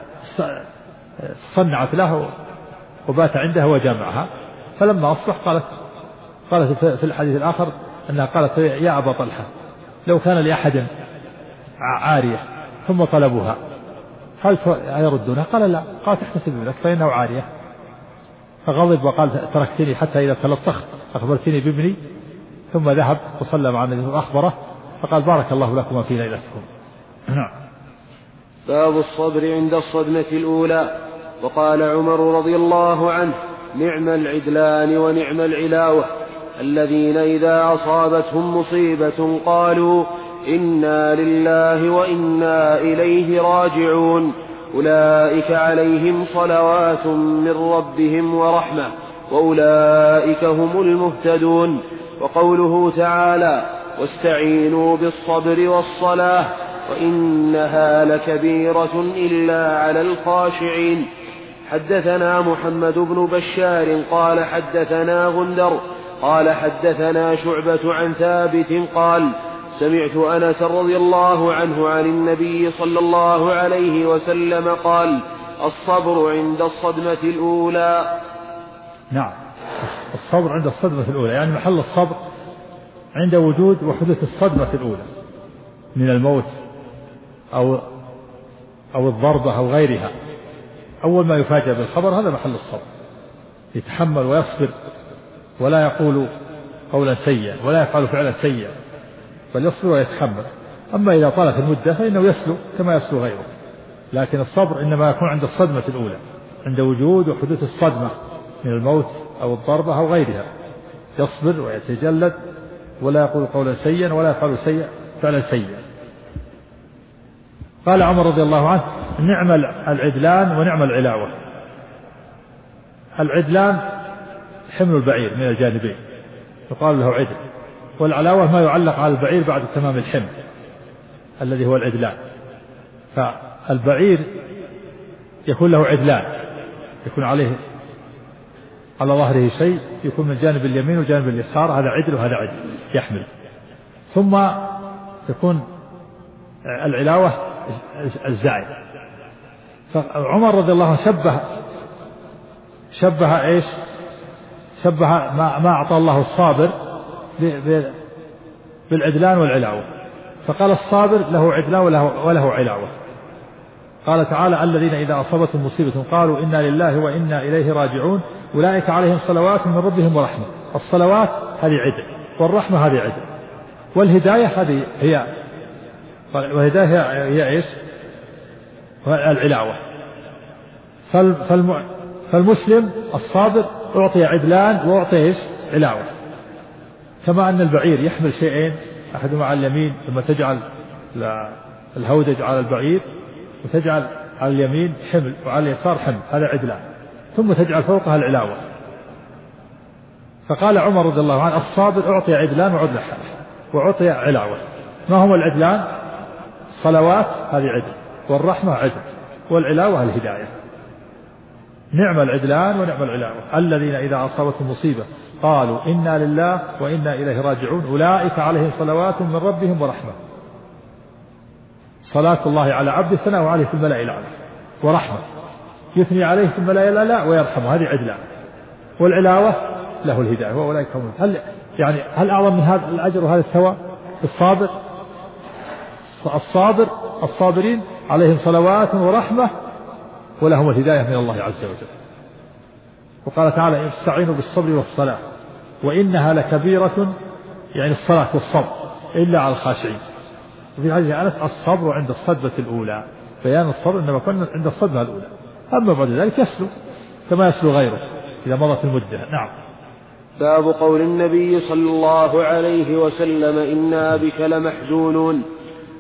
صنعت له وبات عنده وجامعها. فلما أصبح قالت في الحديث الآخر أنها قالت يا أبا طلحة لو كان لأحد عارية ثم طلبوها هل يردونها؟ قال لا، قال تحتسب لك فإنه عارية. فغضب وقال تركتني حتى إذا تلطخت أخبرتني بابني، ثم ذهب وصلى مع النبي وأخبره فقال بارك الله لكما في ليلتكم. نعم. باب الصبر عند الصدمة الأولى. وقال عمر رضي الله عنه نعم العدلان ونعم العلاوة الذين إذا أصابتهم مصيبة قالوا إنا لله وإنا إليه راجعون أولئك عليهم صلوات من ربهم ورحمة وأولئك هم المهتدون. وقوله تعالى واستعينوا بالصبر والصلاة وإنها لكبيرة إلا على الخاشعين. حدثنا محمد بن بشار قال حدثنا غندر قال حدثنا شعبة عن ثابت قال سمعت أنس رضي الله عنه عن النبي صلى الله عليه وسلم قال الصبر عند الصدمة الأولى. نعم، الصبر عند الصدمة الأولى يعني محل الصبر عند وجود وحدوث الصدمة الأولى من الموت أو الضربة أو غيرها. أول ما يفاجأ بالخبر هذا محل الصبر، يتحمل ويصبر ولا يقول قولا سيئا ولا يفعل فعلا سيئا، بل يصبر ويتحمل. أما إذا طالت المدة فإنه يسلو كما يسلو غيره، لكن الصبر إنما يكون عند الصدمة الأولى، عند وجود وحدوث الصدمة من الموت أو الضربة أو غيرها، يصبر ويتجلد ولا يقول قولا سيئا ولا يفعل فعلا سيئا. قال عمر رضي الله عنه نعم العدلان ونعم العلاوة. العدلان حمل البعير من الجانبين يقال له عدل، والعلاوة ما يعلق على البعير بعد تمام الحمل الذي هو العدلان. فالبعير يكون له عدلان، يكون عليه على ظهره شيء يكون من جانب اليمين وجانب اليسار، هذا عدل وهذا عدل يحمل. ثم تكون العلاوة الزائد. فعمر رضي الله عنه شبه ايش؟ شبه ما أعطى الله الصابر بالعدلان والعلاوة، فقال الصابر له عدلان وله علاوة. قال تعالى الذين إذا أصابتهم مصيبة قالوا إنا لله وإنا إليه راجعون أولئك عليهم صلوات من ربهم ورحمة. الصلوات هذه عدل، والرحمة هذه عدل، والهداية هذه هي إيش؟ العلاوة. فالمسلم الصابر أعطي عدلان وأعطي إيش؟ علاوة. كما أن البعير يحمل شيئين، أحدهما على اليمين ثم تجعل الهودج على البعير وتجعل على اليمين حمل وعلى اليسار حمل، هذا عدلان، ثم تجعل فوقها العلاوة. فقال عمر رضي الله عنه الصابر أعطي عدلان وأعطي علاوة. ما هو العدلان؟ الصلوات هذه عدل، والرحمة عدل، والعلاوة الهداية. نعم العدلان ونعم العلاوة الذين إذا أصابتهم مصيبة قالوا إنا لله وإنا إليه راجعون أولئك عليهم صلوات من ربهم ورحمة. صلاة الله على عبده ثناء عليه في الملأ الأعلى، ورحمة يثني عليه في الملأ الأعلى ويرحمه، هذه عدلان. والعلاوة له الهداية وأولئك هم. هل أعظم من هذا الأجر وهذا الثواب؟ الصابرين عليهم صلوات ورحمة ولهم الهداية من الله عز وجل. وقال تعالى استعينوا بالصبر والصلاة وإنها لكبيرة، يعني الصلاة والصبر إلا على الخاشعين. وفي هذه أنس الصبر عند الصدمة الأولى، بيان الصبر إنما كنا عند الصدمة الأولى، أما بعد ذلك يسلو كما يسلو غيره إذا مضت المدة. نعم. باب قول النبي صلى الله عليه وسلم إنا بك لمحزونون.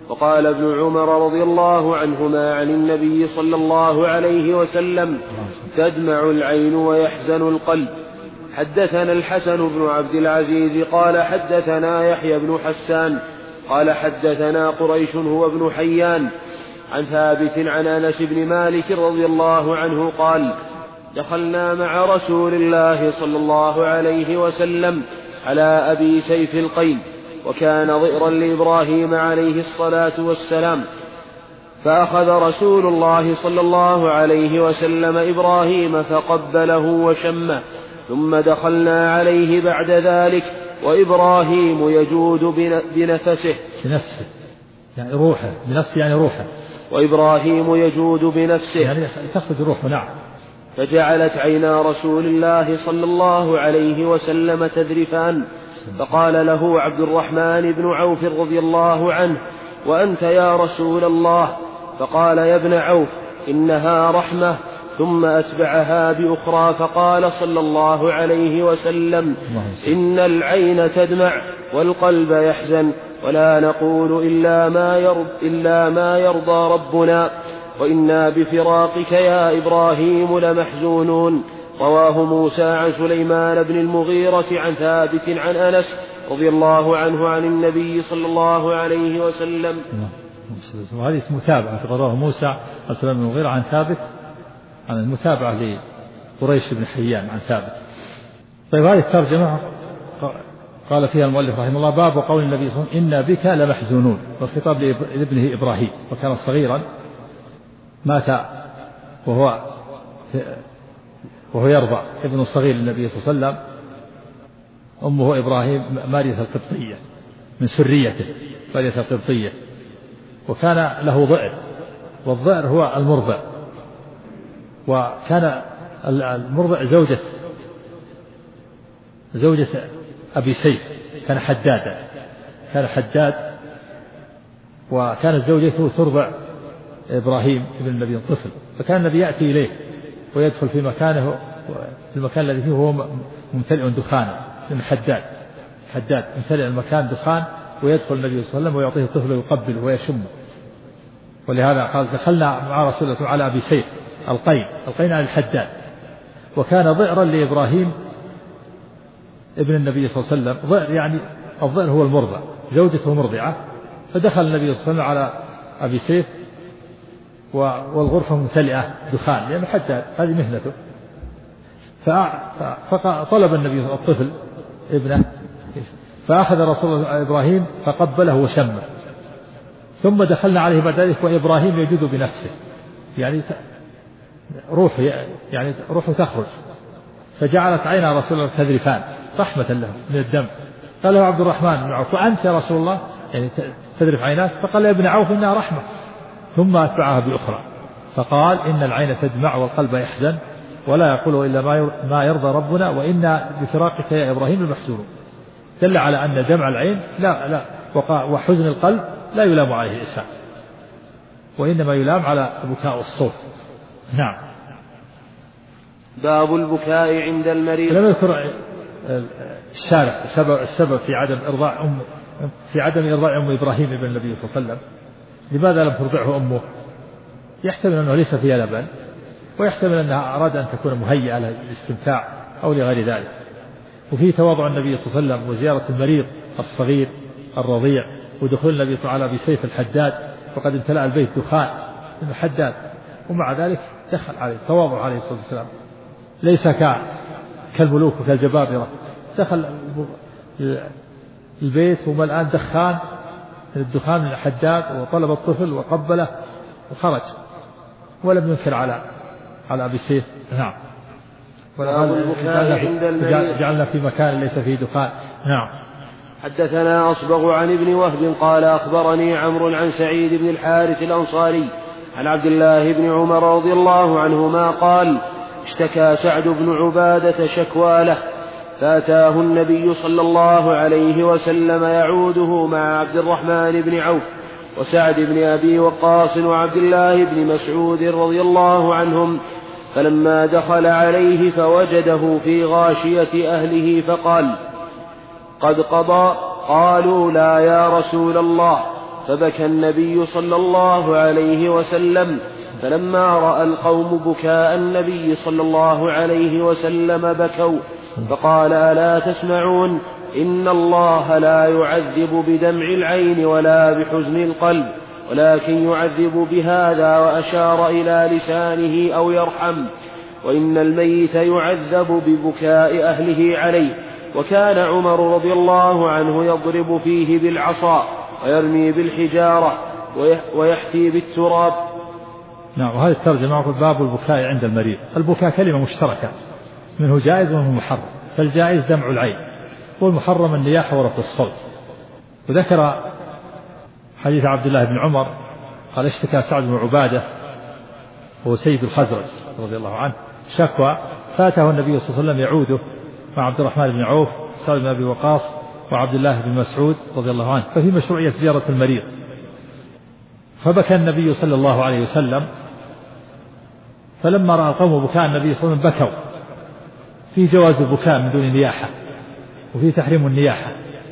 وقال ابن عمر رضي الله عنهما عن النبي صلى الله عليه وسلم: تدمع العين ويحزن القلب. حدثنا الحسن بن عبد العزيز قال حدثنا يحيى بن حسان قال حدثنا قريش هو ابن حيان عن ثابت عن أنس بن مالك رضي الله عنه قال: دخلنا مع رسول الله صلى الله عليه وسلم على أبي سيف القين، وكان ضئرا لإبراهيم عليه الصلاة والسلام، فأخذ رسول الله صلى الله عليه وسلم إبراهيم فقبله وشمه، ثم دخلنا عليه بعد ذلك وإبراهيم يجود بنفسه يعني روحه، بنفسه يعني روحه، وإبراهيم يجود بنفسه يعني تخرج روحه. نعم. فجعلت عينا رسول الله صلى الله عليه وسلم تذرفان، فقال له عبد الرحمن بن عوف رضي الله عنه: وأنت يا رسول الله؟ فقال: يا ابن عوف، إنها رحمة. ثم أتبعها بأخرى فقال صلى الله عليه وسلم: إن العين تدمع والقلب يحزن، ولا نقول إلا ما يرضى ربنا، وإنا بفراقك يا إبراهيم لمحزونون. رواه موسى عن سليمان بن المغيرة عن ثابت عن أنس رضي الله عنه عن النبي صلى الله عليه وسلم. وهذه متابعة، رواه موسى عن سليمان بن المغيرة عن ثابت عن المتابعة لقريش بن حيان عن ثابت. طيب، هذه الترجمة قال فيها المؤلف رحمه الله: باب قول النبي صلى الله عليه وسلم: إنا بك لمحزونون. والخطاب لابنه إبراهيم، وكان صغيرا، مات وهو يرضع، ابن الصغير للنبي صلى الله عليه وسلم. أمه إبراهيم مارية القبطية، من سريته مارية القبطية، وكان له ضئر، والضئر هو المرضع، وكان المرضع زوجة أبي سيف، كان حداد، وكانت زوجته ترضع إبراهيم ابن النبي الطفل، فكان النبي يأتي إليه ويدخل في مكانه، في المكان الذي فيه هو ممتلئ دخانا، من حداد ممتلئ المكان دخان، ويدخل النبي صلى الله عليه وسلم ويعطيه الطفل ويقبله ويشمه. ولهذا قال: دخلنا مع رسول الله على أبي سيف القين على الحداد، وكان ضئرا لإبراهيم ابن النبي صلى الله عليه وسلم. ضئر يعني الضئر هو المرضع، زوجته مرضعة، فدخل النبي صلى الله عليه وسلم على أبي سيف والغرفة ممتلئة دخان، لأن حداد هذه مهنته. فطلب النبي الطفل ابنه، فأخذ رسول الله إبراهيم فقبله وشمه، ثم دخلنا عليه بعد ذلك وإبراهيم يجود بنفسه، يعني روحه تخرج. فجعلت عينا رسول الله تذرفان رحمة له من الدم. قال له عبد الرحمن بن عوف: وأنت يا رسول الله؟ يعني تذرف عيناك؟ فقال: يا ابن عوف، إنها رحمة. ثم أتبعها بأخرى فقال: إن العين تدمع والقلب يحزن، ولا يقول إلا ما يرضى ربنا، وإنا بفراقك يا إبراهيم لمحزونون. دل على أن دمع العين لا وحزن القلب لا يلام عليه الإنسان، وإنما يلام على بكاء الصوت. نعم. باب البكاء عند المريض. لم يذكر الشارع السبب في عدم إرضاع أم إبراهيم ابن النبي صلى الله عليه وسلم. لماذا لم ترضعه أمه؟ يحتمل أنه ليس فيها لبن، ويحتمل أنها أراد أن تكون مهيئة للاستمتاع أو لغير ذلك. وفيه تواضع النبي صلى الله عليه وسلم، وزيارة المريض الصغير الرضيع، ودخول النبي صلى الله عليه وسلم بسيف الحداد، وقد امتلأ البيت دخان من الحداد، ومع ذلك دخل عليه تواضع عليه الصلاة والسلام، ليس كالملوك وكالجبابرة. دخل البيت وملآن دخان من الدخان من الحداد، وطلب الطفل وقبله وخرج، ولم ينكر على أبي سيف. نعم. جعلنا في مكان ليس فيه دخان. نعم. حدثنا أصبغ عن ابن وهب قال: أخبرني عمرو عن سعيد بن الحارث الأنصاري عن عبد الله بن عمر رضي الله عنهما قال: اشتكى سعد بن عبادة شكوى له، فأتاه النبي صلى الله عليه وسلم يعوده مع عبد الرحمن بن عوف وسعد بن أبي وقاص وعبد الله بن مسعود رضي الله عنهم. فلما دخل عليه فوجده في غاشية أهله فقال: قد قضى؟ قالوا: لا يا رسول الله. فبكى النبي صلى الله عليه وسلم، فلما رأى القوم بكاء النبي صلى الله عليه وسلم بكوا، فقال: ألا تسمعون؟ إن الله لا يعذب بدمع العين ولا بحزن القلب، ولكن يعذب بهذا، وأشار إلى لسانه أو يرحم. وإن الميت يعذب ببكاء أهله عليه. وكان عمر رضي الله عنه يضرب فيه بالعصا ويرمي بالحجارة ويحتي بالتراب. نعم. وهذه الترجمة باب البكاء عند المريض. البكاء كلمة مشتركة، منه جائز ومنه محرم. فالجائز دمع العين، والمحرم النياحة ورفع الصوت. وذكر حديث عبد الله بن عمر قال: اشتكى سعد بن عبادة وهو سيد الخزرج رضي الله عنه شكوى، فاته النبي صلى الله عليه وسلم يعوده مع عبد الرحمن بن عوف، سعد بن أبي وقاص، وعبد الله بن مسعود رضي الله عنه، ففي مشروعية زيارة المريض. فبكى النبي صلى الله عليه وسلم، فلما رأى القوم بكاء النبي صلى الله عليه وسلم بكوا، في جواز البكاء من دون نياحة، وفي تحريم النياحة.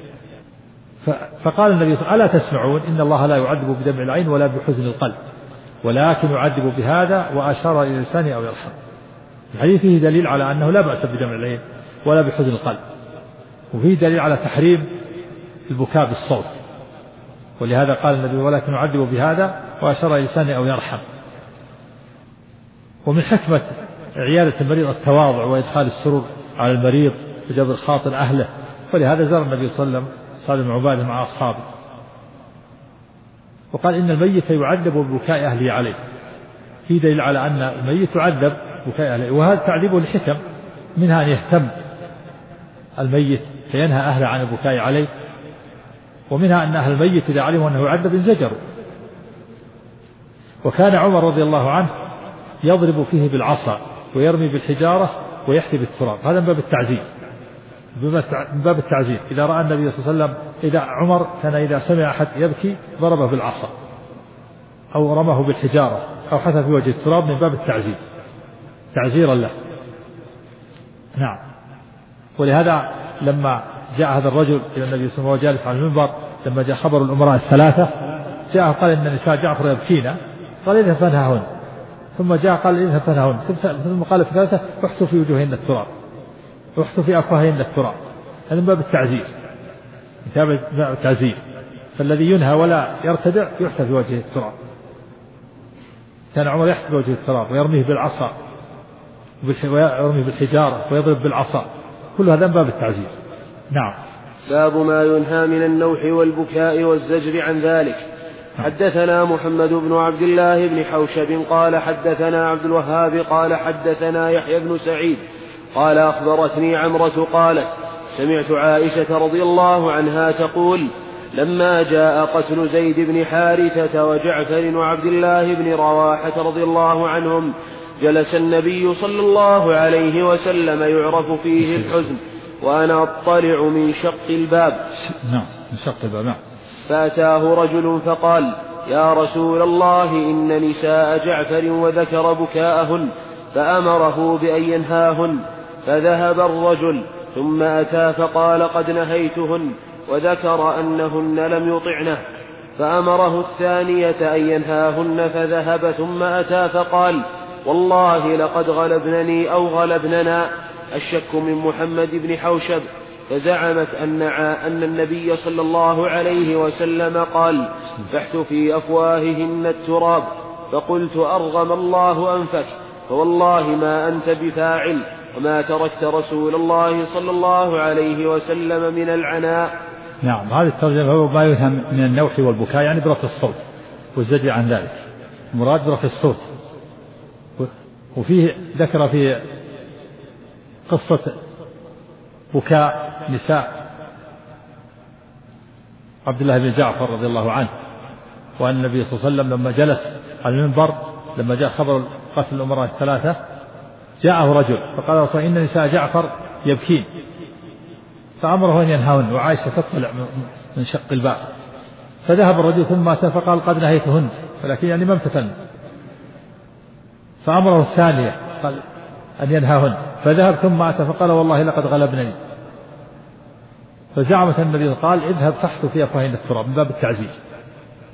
فقال النبي صلى الله عليه وسلم: ألا تسمعون؟ إن الله لا يعذب بدمع العين ولا بحزن القلب، ولكن يعذب بهذا، وأشار إلى لسانه أو يرحم. الحديث فيه دليل على أنه لا بأس بدمع العين ولا بحزن القلب، وفيه دليل على تحريم البكاء بالصوت، ولهذا قال النبي: ولكن يعذب بهذا، وأشار إلى لسانه أو يرحم. ومن حكمة عيادة المريض التواضع وإدخال السرور على المريض وجبر خاطر أهله، ولهذا زار النبي صلى الله عليه وسلم سعد بن عبادة مع أصحابه، وقال: إن الميت يعذب ببكاء أهله عليه. في دليل على أن الميت يعذب ببكاء أهله، وهذا تعذيبه الحكم، منها أن يهتم الميت فينهى أهله عن البكاء عليه، ومنها أن أهل الميت إذا علموا أنه يعذب انزجروا. وكان عمر رضي الله عنه يضرب فيه بالعصا ويرمي بالحجارة ويحتي بالتراب، هذا من باب التعزيز، من باب التعزيز. إذا رأى النبي صلى الله عليه وسلم، إذا عمر كان إذا سمع أحد يبكي ضربه بالعصا أو رماه بالحجارة أو حث في وجه التراب، من باب التعزيز تعزيرا له. نعم. ولهذا لما جاء هذا الرجل إلى النبي صلى الله عليه وسلم وهو جالس على المنبر، لما جاء خبر الأمراء الثلاثة، جاء قال: إن نساء جعفر يبكين، قال: اذهب فانهاهن. ثم جاء قال: اذهب فانهاهن. ثم قال في ثلاثة: احثوا في وجوههن التراب، احثوا في أفواههن التراب. هذا من باب التعزير، من باب التعزير. فالذي ينهى ولا يرتدع يحثى في وجهه التراب. كان عمر يحثى في وجهه التراب ويرميه بالعصا ويرميه بالحجارة ويضرب بالعصا، كل هذا من باب التعزير. نعم. باب ما ينهى من النوح والبكاء والزجر عن ذلك. حدثنا محمد بن عبد الله بن حوشب قال حدثنا عبد الوهاب قال حدثنا يحيى بن سعيد قال أخبرتني عمرة قالت: سمعت عائشة رضي الله عنها تقول: لما جاء قتل زيد بن حارثة وجعفر وعبد الله بن رواحة رضي الله عنهم، جلس النبي صلى الله عليه وسلم يعرف فيه الحزن، وأنا أطلع من شق الباب. نعم، من شق الباب. نعم. فأتاه رجل فقال: يا رسول الله، إن نساء جعفر وذكر بكاءهن، فأمره بأن ينهاهن. فذهب الرجل ثم أتى فقال: قد نهيتهن، وذكر أنهن لم يطعنه. فأمره الثانية أن ينهاهن، فذهب ثم أتى فقال: والله لقد غلبنني أو غلبننا. الشك من محمد بن حوشب. فزعمت أن النبي صلى الله عليه وسلم قال: فاحت في أفواههن التراب. فقلت: أرغم الله أنفك، فوالله ما أنت بفاعل، وما تركت رسول الله صلى الله عليه وسلم من العناء. نعم. هذه الترجمة هو ما يفهم من النوح والبكاء، يعني برفع الصوت والزجر عن ذلك، المراد برفع الصوت. وفيه ذكر في قصة بكاء نساء عبد الله بن جعفر رضي الله عنه، وأن النبي صلى الله عليه وسلم لما جلس على المنبر لما جاء خبر قتل الأمراء الثلاثة، جاءه رجل فقال: رسول إن نساء جعفر يبكين، فأمره أن ينهون، وعائشة تطلع من شق الباب. فذهب الرجل ثم أتى فقال: قد نهيتهن، ولكن يعني ما امتثلن. فأمره الثانية قال أن ينهاهن، فذهب ثم أتى فقال: والله لقد غلبنني. فزعمت النبي قال: اذهب فاحث في أفواههن التراب، من باب التعزيز.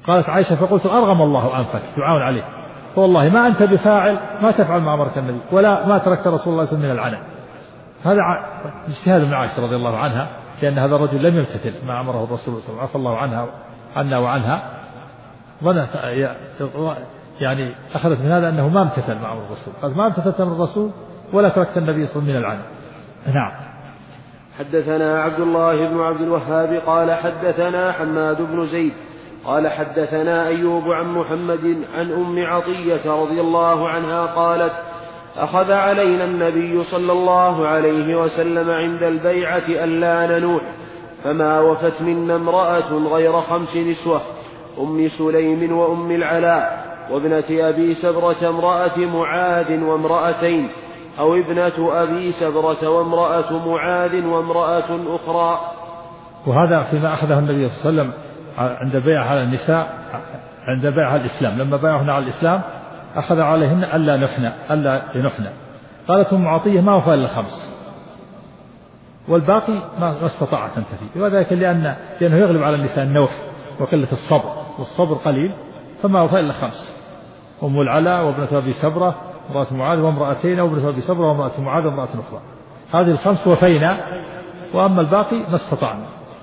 قالت عائشة فقلت أرغم الله أنفك دعاء عليه، فوالله ما أنت بفاعل ما تفعل ما أمرك النبي ولا ما تركت رسول الله صلى الله عليه وسلم من العناء. هذا اجتهاد من عائشة رضي الله عنها، لأن هذا الرجل لم يمتثل ما أمره الرسول صلى الله عليه وسلم عفى الله عنا وعنها، ظنت يعني أخذت من هذا أنه ما امتثل مع أمر الرسول، قالت ما امتثلت من الرسول ولا تركت النبي صلى الله عليه وسلم من العناء. نعم. حدثنا عبد الله بن عبد الوهاب قال حدثنا حماد بن زيد قال حدثنا أيوب عن محمد عن أم عطية رضي الله عنها قالت أخذ علينا النبي صلى الله عليه وسلم عند البيعة ألا ننوح، فما وفت منا امرأة غير 5 نسوة، أم سليم وأم العلاء وابنة أبي سبرة امرأة معاذ وامرأتين، أو ابنة أبي سبرة وامرأة معاذ وامرأة أخرى. وهذا فيما أخذه النبي صلى الله عليه وسلم عند بيع على النساء عند بيع الإسلام، لما بايعهن على الإسلام أخذ عليهن ألا ينحن. قالت أم عطية ما وفى إلا 5 والباقي ما استطاعت أن تفي، وذلك لأنه يغلب على النساء النوح وقلة الصبر، والصبر قليل، فما وفى إلا 5: أم العلاء وابنة أبي سبرة امرأة معاذ وامرأتين، أو ابنة أبي سبرة وامرأة معاذ وامرأة أخرى. هذه 5 وفينا، وأما الباقي ما استطعنا،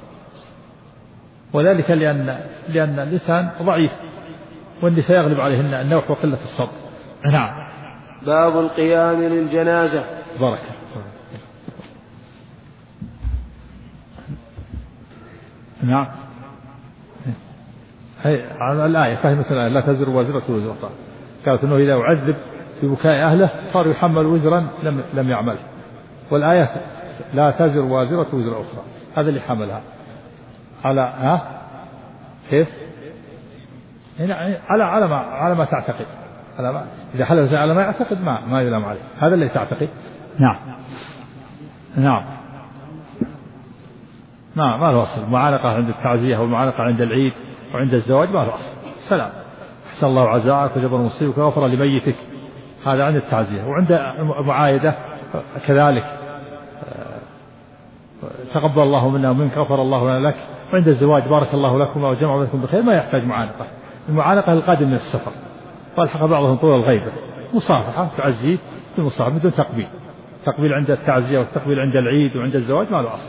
وذلك لأن اللسان ضعيف والنساء يغلب عليهن النوح وقلة الصبر. نعم. باب القيام للجنازة. بركة. نعم. على الآية فهمت الآية لا تزر وازرة وزر أخرى، قالت أنه إذا أعذب في بكاء أهله صار يحمل وزرا لم يعمل، والآية لا تزر وازرة وزر أخرى، هذا اللي حملها على كيف؟ يعني على ما تعتقد، إذا حلف على ما يعتقد ما يلام عليه، هذا اللي تعتقد. نعم. ما له أصل. المعانقة عند التعزية والمعانقة عند العيد وعند الزواج ما له أصل. سلام، أحسن الله عزاءك وجبر مصيبك وغفر لميتك، هذا عند التعزية. وعند المعايدة كذلك تقبل الله منا ومنك غفر الله لنا لك. وعند الزواج بارك الله لكم وجمع بينكم بخير، ما يحتاج معانقة. المعانقة القادم من السفر، والحق بعضهم طول الغيبة، مصافحة تعزيه بالمصافحة بدون تقبيل عند التعزية والتقبيل عند العيد وعند الزواج ما له أصل.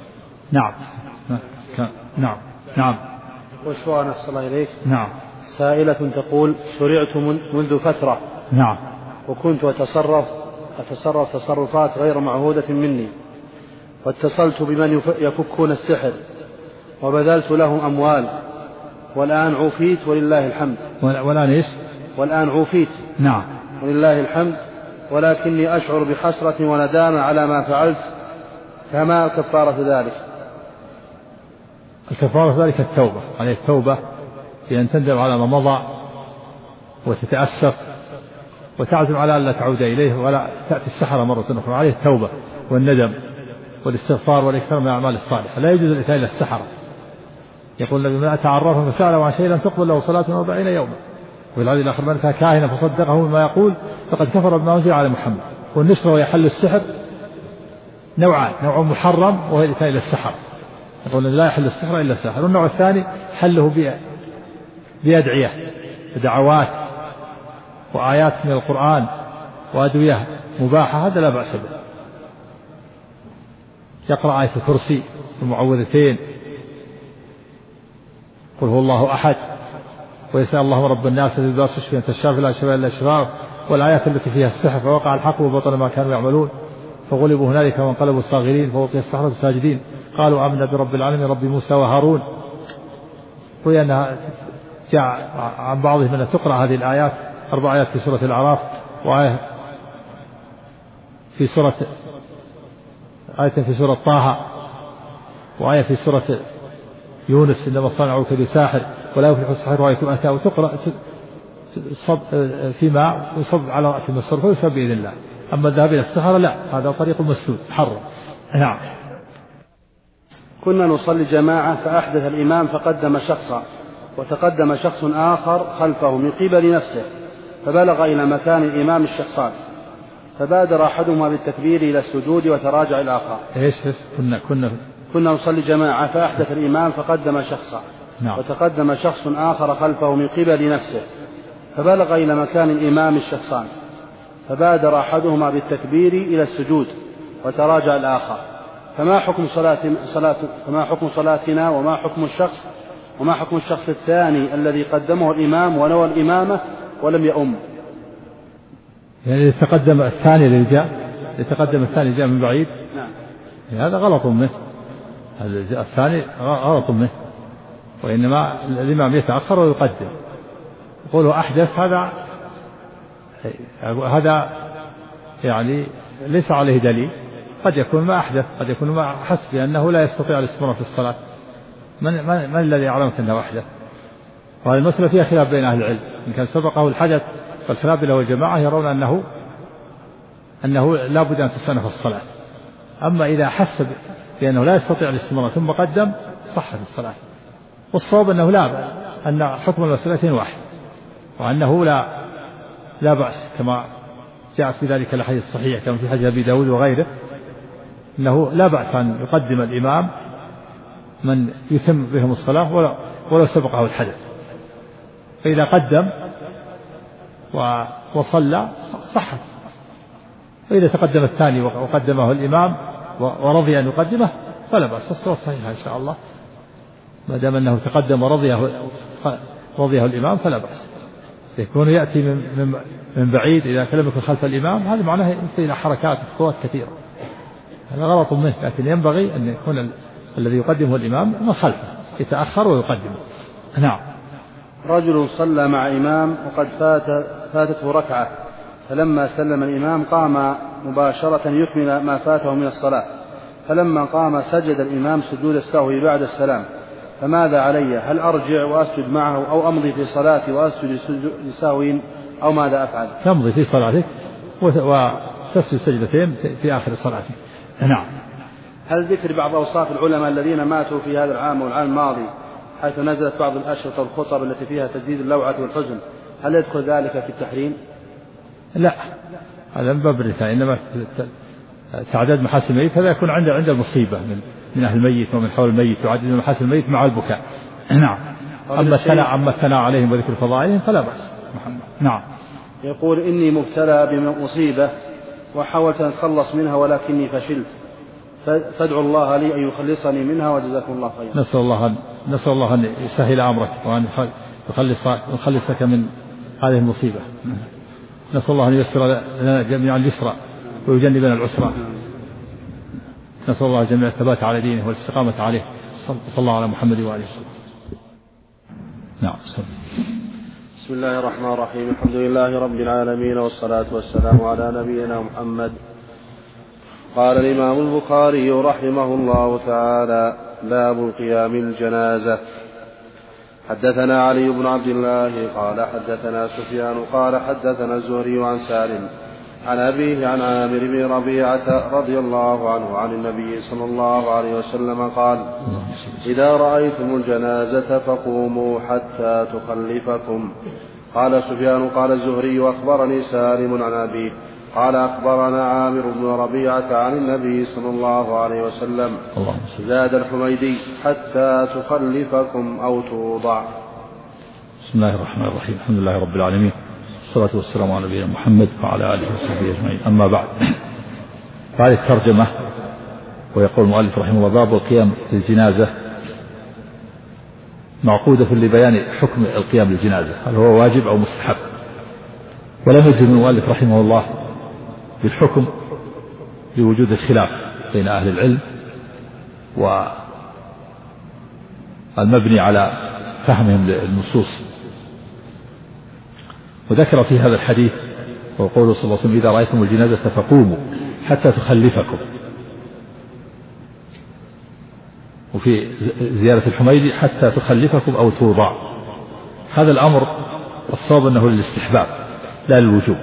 نعم. والسؤال أحسن الله إليك. نعم. سائلة تقول شرعت منذ فترة. نعم. وكنت أتصرف تصرفات غير معهودة مني، واتصلت بمن يفكون السحر وبذلت لهم أموال، والآن عوفيت ولله الحمد. والآن عوفيت. نعم. ولله الحمد، ولكني أشعر بحسرة وندامة على ما فعلت، فما كفارة ذلك؟ الكفارة ذلك التوبة، عليه التوبة بأن تندم على ما مضى وتتأسف وتعزم على ألا تعود إليه ولا تأتي السحرة مرة أخرى. عليه التوبة والندم والاستغفار والإكثار من الأعمال الصالحة. لا يجوز الإتيان إلى السحرة. يقول النبي: من أتى عرافا فسأله عن شيء لم تقبل له صلاة 40 يوما. وفي الحديث الآخر: من أتى كاهنا فصدقه بما يقول فقد كفر بما أنزل على محمد. والنشر ويحل السحر نوعان: نوع محرم وهو الإتيان إلى السحر، يقول لا يحل السحر إلا الساحر. والنوع الثاني حله بأدعية، بدعوات وآيات من القرآن وأدوية مباحة، هذا لا بأس به. يقرأ آية الكرسي والمعوذتين، قل هو الله أحد، ويسأل الله رب الناس الذي لا تشفي أن تشافي لا شفاء إلا شفاء، والآيات التي فيها السحر: فوقع الحق وبطل ما كانوا يعملون فغلبوا هنالك وانقلبوا صاغرين فوقي السحرة ساجدين قالوا آمنا برب العالمين رب موسى وهارون. وأنها جاء عن بعضهم أن تقرأ هذه الآيات 4 آيات في سورة الأعراف، وآية في سورة طه، وآية في سورة يونس: إنما صنعوا كيد ساحر ولا يفلح الساحر وآية أتى. وتقرأ فيما يصب على رأس المسرور فيشفى بإذن الله. أما الذهاب إلى السحرة لا، هذا طريق مسدود حرم. نعم. كنا نصلي جماعة فأحدث الإمام فقدم شخصا، وتقدم شخص آخر خلفه من قبل نفسه، فبلغ إلى مكان الإمام الشخصان، فبادر أحدهما بالتكبير إلى السجود وتراجع الآخر. كنا نصلي جماعة فأحدث الإمام فقدم شخصا، نعم. وتقدم شخص آخر خلفه من قبل نفسه فبلغ إلى مكان الإمام الشخصان فبادر أحدهما بالتكبير إلى السجود وتراجع الآخر، فما حكم صلاتنا وما حكم الشخص الثاني الذي قدمه الإمام ونوى الإمامة ولم يؤم؟ يعني يتقدم الثاني جاء من بعيد. نعم. هذا غلط منه، الثاني غلط منه، وإنما الإمام يتأخر ويقدم. يقولوا أحدث، هذا يعني ليس عليه دليل، قد يكون ما أحدث، قد يكون ما حس بأنه لا يستطيع الاستمرار في الصلاة. من الذي يعلمك أنه أحدث؟ وهذه المسألة فيها خلاف بين أهل العلم، إن كان سبقه الحدث فالحنابلة والجماعة يرون أنه لا بد أن تستأنف الصلاة. أما إذا حس بأنه لا يستطيع الاستمرار ثم قدم صحت الصلاة. والصواب أنه أن حكم المسألتين واحد، وأنه لا بأس كما جاءت في ذلك الحديث الصحيح كما في حديث أبي داود وغيره، أنه لا بأس أن يقدم الإمام من يتم بهم الصلاة ولو سبقه الحدث، فإذا قدم وصلى صحت. فإذا تقدم الثاني وقدمه الإمام ورضي أن يقدمه فلا بأس، الصلاة صحيحة إن شاء الله، ما دام أنه تقدم ورضيه الإمام فلا بأس. يكون يأتي من بعيد إذا لم يكن خلف الإمام، هذا معناه يصير إلى حركات وخطوات كثيرة، هذا غلط منه. لكن ينبغي أن يكون الذي يقدمه الإمام من خلفه، يتأخر ويقدمه. نعم. رجل صلى مع إمام وقد فاتته ركعة، فلما سلم الإمام قام مباشرة يكمل ما فاته من الصلاة، فلما قام سجد الإمام سجود السهو بعد السلام، فماذا علي؟ هل أرجع وأسجد معه أو أمضي في صلاتي وأسجد لسهو أو ماذا أفعل؟ تمضي في صلاتك وتسجد سجدتين في آخر صلاتك. نعم. هل ذكر بعض أوصاف العلماء الذين ماتوا في هذا العام والعام الماضي حيث نزلت بعض الأشرطة والخطب التي فيها تجديد اللوعة والحزن، هل يدخل ذلك في التحريم؟ لا، هذا من باب الرثاء، إنما تعداد محاسن الميت هذا يكون عند المصيبة من أهل الميت ومن حول الميت، يعدد من محاسن الميت مع البكاء. نعم. أما الثناء عليهم وذكر فضائلهم فلا بأس. نعم. يقول إني مبتلى بمصيبة وحاولت أن أتخلص منها ولكني فشلت، فادعوا الله لي أن يخلصني منها وجزاكم الله خيرا. نسأل الله أن يسهل أمرك وأن يخلصك من هذه المصيبة. نسأل الله أن ييسر لنا جميعا اليسرى ويجنبنا العسرى. نسأل الله جميع الثبات على دينه والاستقامة عليه. صلى الله على محمد وآله وسلم. نعم. بسم الله الرحمن الرحيم. الحمد لله رب العالمين والصلاة والسلام على نبينا محمد. قال الإمام البخاري رحمه الله تعالى: باب القيام الجنازة. حدثنا علي بن عبد الله قال حدثنا سفيان قال حدثنا الزهري عن سالم عن أبيه عن عامر بن ربيعة رضي الله عنه عن النبي صلى الله عليه وسلم قال: إذا رأيتم الجنازة فقوموا حتى تخلفكم. قال سفيان قال الزهري: أخبرني سالم عن أبيه قال أخبرنا عامر بن ربيعة عن النبي صلى الله عليه وسلم. زاد الحميدي: حتى تخلفكم أو توضع. بسم الله الرحمن الرحيم. الحمد لله رب العالمين، والصلاة والسلام على نبينا محمد وعلى آله وصحبه أجمعين. أما بعد، هذه الترجمة ويقول المؤلف رحمه الله: باب القيام للجنازة، معقودة لبيان حكم القيام للجنازة، هل هو واجب أو مستحب. ولم يجزم المؤلف رحمه الله بالحكم لوجود الخلاف بين أهل العلم والمبني على فهمهم للنصوص. وذكر في هذا الحديث وقوله صلى الله عليه وسلم: إذا رأيتم الجنازة فقوموا حتى تخلفكم. وفي زيارة الحميدي: حتى تخلفكم أو توضع. هذا الأمر الصواب أنه للاستحباب لا للوجوب،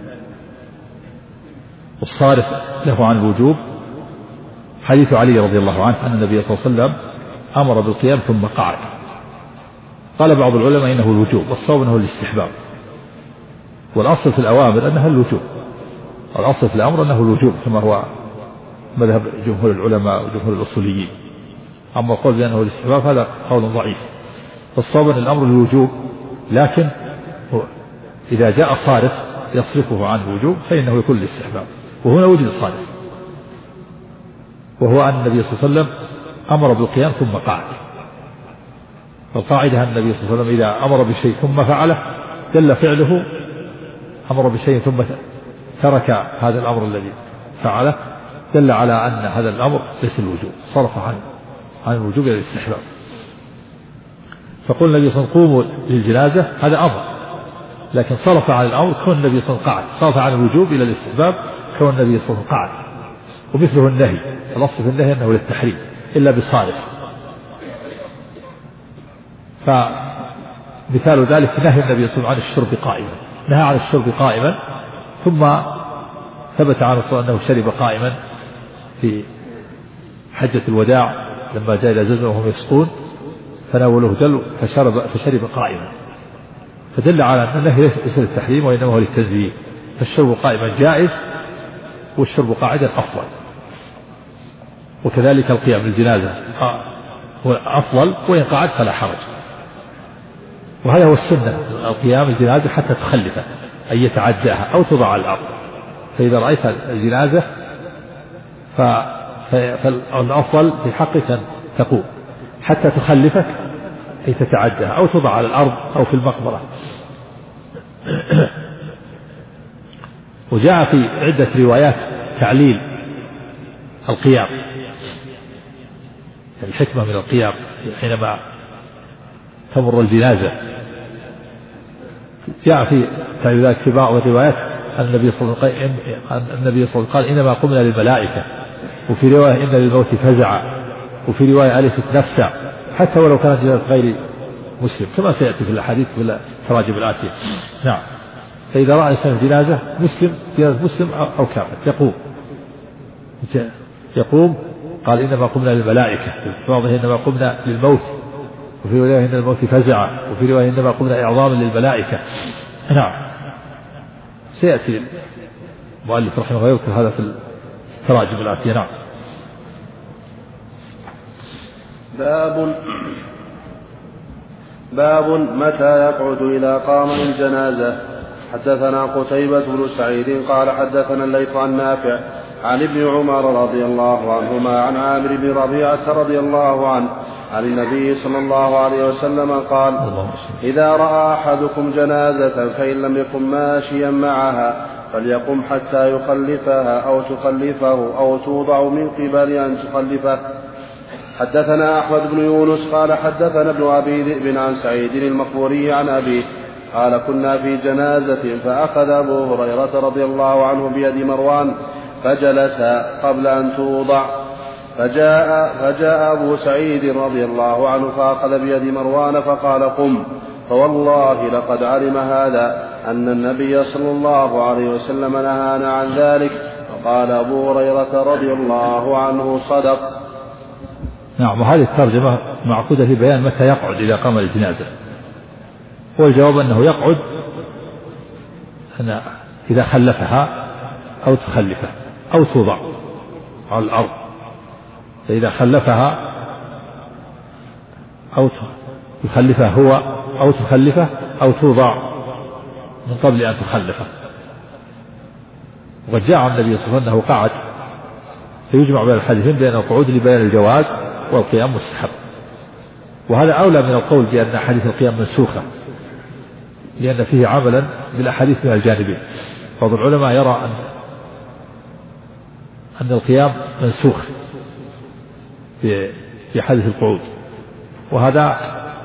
والصارف له عن الوجوب حديث علي رضي الله عنه أن النبي صلى الله عليه وسلم أمر بالقيام ثم قعد. قال بعض العلماء إنه الوجوب، والصواب أنه الاستحباب، والأصل في الأوامر أنها الوجوب، الأصل في الأمر أنه الوجوب كما هو مذهب جمهور العلماء وجمهور الأصوليين. أما القول بأنه الاستحباب هذا قول ضعيف. فالصواب أن الأمر للوجوب، لكن إذا جاء صارف يصرفه عن الوجوب فإنه يكون للاستحباب، وهنا وجد صارف، وهو أن النبي صلى الله عليه وسلم أمر بالقيام ثم قعد. فالقاعدة أن النبي صلى الله عليه وسلم إذا أمر بشيء ثم فعله دل فعله، أمر بشيء ثم ترك هذا الأمر الذي فعله دل على أن هذا الأمر ليس الوجوب، صرف عن الوجوب إلى الاستحباب. فقول النبي صلى الله عليه وسلم قوموا للجنازة هذا أمر، لكن صرف عن الأمر كون النبي صلى الله عليه وسلم قعد، صرف عن الوجوب إلى الاستحباب كون النبي صلى الله عليه وسلم قعد. ومثله النهي، الأصل في النهي أنه للتحريم إلا بصارف. فمثال ذلك نهي النبي صلى الله عليه وسلم عن الشرب قائما، نهى عن الشرب قائما ثم ثبت عنه صلى الله عليه وسلم أنه شرب قائما في حجة الوداع لما جاء إلى زمزم وهم يسقون فناولوه دلو فشرب قائما، فدل على أن النهي ليس للتحريم وإنما هو للتنزيه. فالشرب قائما جائز والشرب قاعدا أفضل، وكذلك القيام للجنازة هو أفضل وإن قعد فلا حرج. وهذا هو السنة، القيام للجنازة حتى تخلفه أن يتعداها أو تضع على الأرض. فإذا رأيت الجنازة فالأفضل في حقك أن تقوم حتى تخلفك أي تتعداها أو تضع على الأرض أو في المقبرة. وجاء في عدة روايات تعليل القيام، الحكمة من القيام حينما تمر الجنازة. جاء في ذلك في بعض الروايات أن النبي صلى الله عليه وسلم قال إنما قمنا للملائكة، وفي رواية إن للموت فزعا، وفي رواية أليست نفسا، حتى ولو كانت جنازة غير مسلم كما سيأتي في الحديث في التراجم الآتية. نعم. فإذا رأى إنسان جنازة مسلم أو كافر يقوم قال إنما قمنا للملائكة، في بعضه إنما قمنا للموت، وفي رواية إن الموت فزعا، وفي رواية إنما قمنا إعظاما للملائكة. نعم. سيأتي المؤلف رحمه الله يذكر هذا في التراجم الآتية. نعم. باب متى يقعد إذا قام للجنازة. حدثنا قتيبة بن سعيد قال حدثنا الليث عن نافع عن ابن عمر رضي الله عنهما عن عامر بن ربيعة رضي الله عنه عن النبي صلى الله عليه وسلم قال: إذا رأى أحدكم جنازة فإن لم يكن ماشيا معها فليقم حتى يخلفها أو تخلفه أو توضع من قبل أن تخلفه. حدثنا أحمد بن يونس قال حدثنا ابن أبي ذئب عن سعيد المقبوري عن أبيه قال: كنا في جنازة فأخذ أبو هريرة رضي الله عنه بيد مروان فجلس قبل أن توضع، فجاء أبو سعيد رضي الله عنه فأخذ بيد مروان فقال: قم، فوالله لقد علم هذا أن النبي صلى الله عليه وسلم نهانا عن ذلك. فقال أبو هريرة رضي الله عنه: صدق. نعم. وهذه الترجمة معقودة في بيان متى يقعد إذا قام الجنازة، والجواب أنه يقعد إذا خلفها أو تخلفه أو توضع على الأرض. فإذا خلفها أو يخلفه هو أو تخلفه أو توضع من قبل أن تخلفه. وقد جاء عن النبي صلى الله عليه وسلم أنه قعد، فيجمع بين الحديثين بين القعود لبيان الجواز والقيام مستحب. وهذا أولى من القول بأن أحاديث القيام منسوخة، لأن فيه عملا بالأحاديث من الجانبين. بعض العلماء يرى أن القيام منسوخ في حديث القعود، وهذا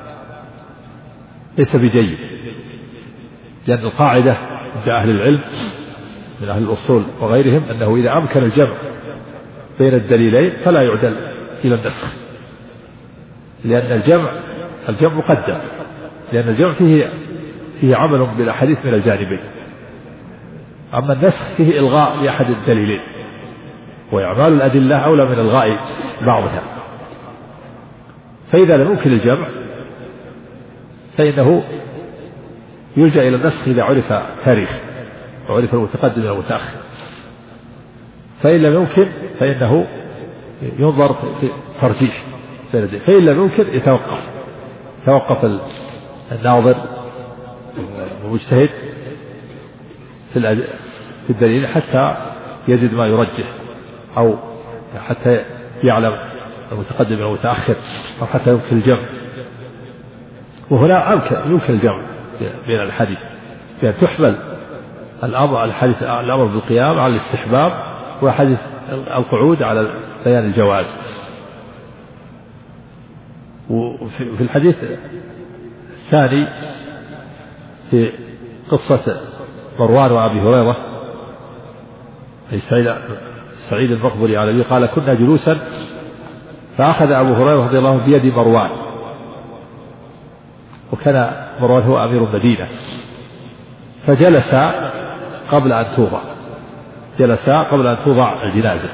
ليس بجيد، لأن القاعدة عند أهل العلم من أهل الأصول وغيرهم أنه إذا أمكن الجمع بين الدليلين فلا يعدل إلى النسخ، لأن الجمع مقدم، لأن الجمع فيه عمل بالأحاديث من الجانبين. أما النسخ فيه إلغاء لأحد الدليلين، وإعمال الأدلة أولى من إلغاء بعضها. فإذا لم يمكن الجمع فإنه يلجأ إلى النسخ إذا عرف تاريخ وعرف المتقدم من المتأخر. فإن لم يمكن فإنه ينظر في ترجيح، فإن لم يمكن يتوقف، يتوقف الناظر ومجتهد في الدليل حتى يجد ما يرجح، أو حتى يعلم المتقدم أو المتأخر، أو حتى يمكن الجمع. وهنا يمكن الجمع بين الحديث، يعني تحمل الأمر بالقيام على الاستحباب، وحديث القعود على بيان الجواز. وفي الحديث الثاني في قصة مروان وأبي هريرة، أي سعيد المقبري على أبي، قال كنا جلوسا فأخذ أبو هريرة رضي الله عنه بيد مروان، وكان مروان هو أمير المدينة، فجلس قبل أن توضع الجنازة،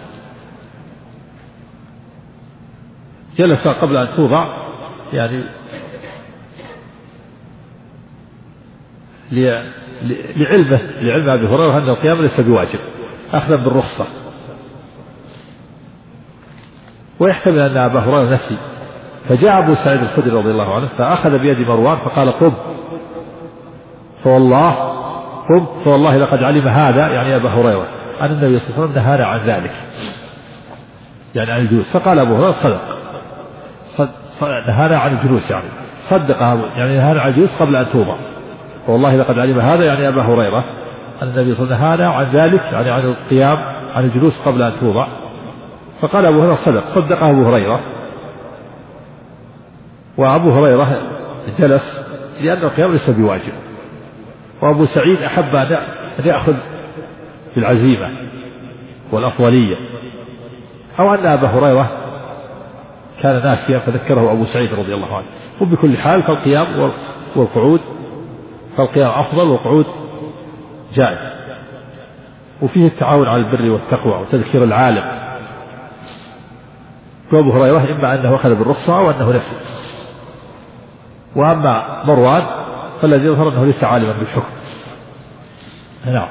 جلس قبل أن توضع، يعني لعلم أبي هريرة أن القيام ليس بواجب، أخذا بالرخصة. ويحتمل أن أبا هريرة نسي، فجاء أبو سعيد الخدري رضي الله عنه فأخذ بيد مروان فقال قم فوالله لقد علم هذا، يعني أبا هريرة، أن النبي صلى الله عليه وسلم نهانا عن ذلك، يعني عن الجلوس. فقال أبو هريرة صدق نهانا عن الجلوس، يعني صدق، يعني نهانا عن الجلوس قبل أن توضع. والله لقد علم هذا، يعني أبا هريرة، أن النبي صلى الله عليه وسلم نهانا عن ذلك، يعني عن القيام عن الجلوس قبل أن توضع. فقال أبو هريرة صدق أبو هريرة. وأبو هريرة جلس لأن القيام ليس بواجب، وأبو سعيد أحب أن يأخذ بالعزيمة والأفضلية، أو أن أبا هريرة كان ناسيا فذكره أبو سعيد رضي الله عنه. وبكل حال فالقيام والقعود، فالقيام أفضل والقعود جائز، وفيه التعاون على البر والتقوى وتذكير العالم. وأبو هريرة إما أنه أخذ بالرخصة أو أنه نسي. وأما مروان فالذي يظهر أنه ليس عالما بالحكم. نعم.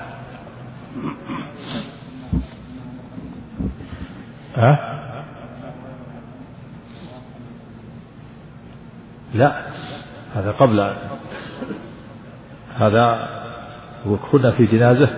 لا، هذا قبل، هذا وكنا في جنازة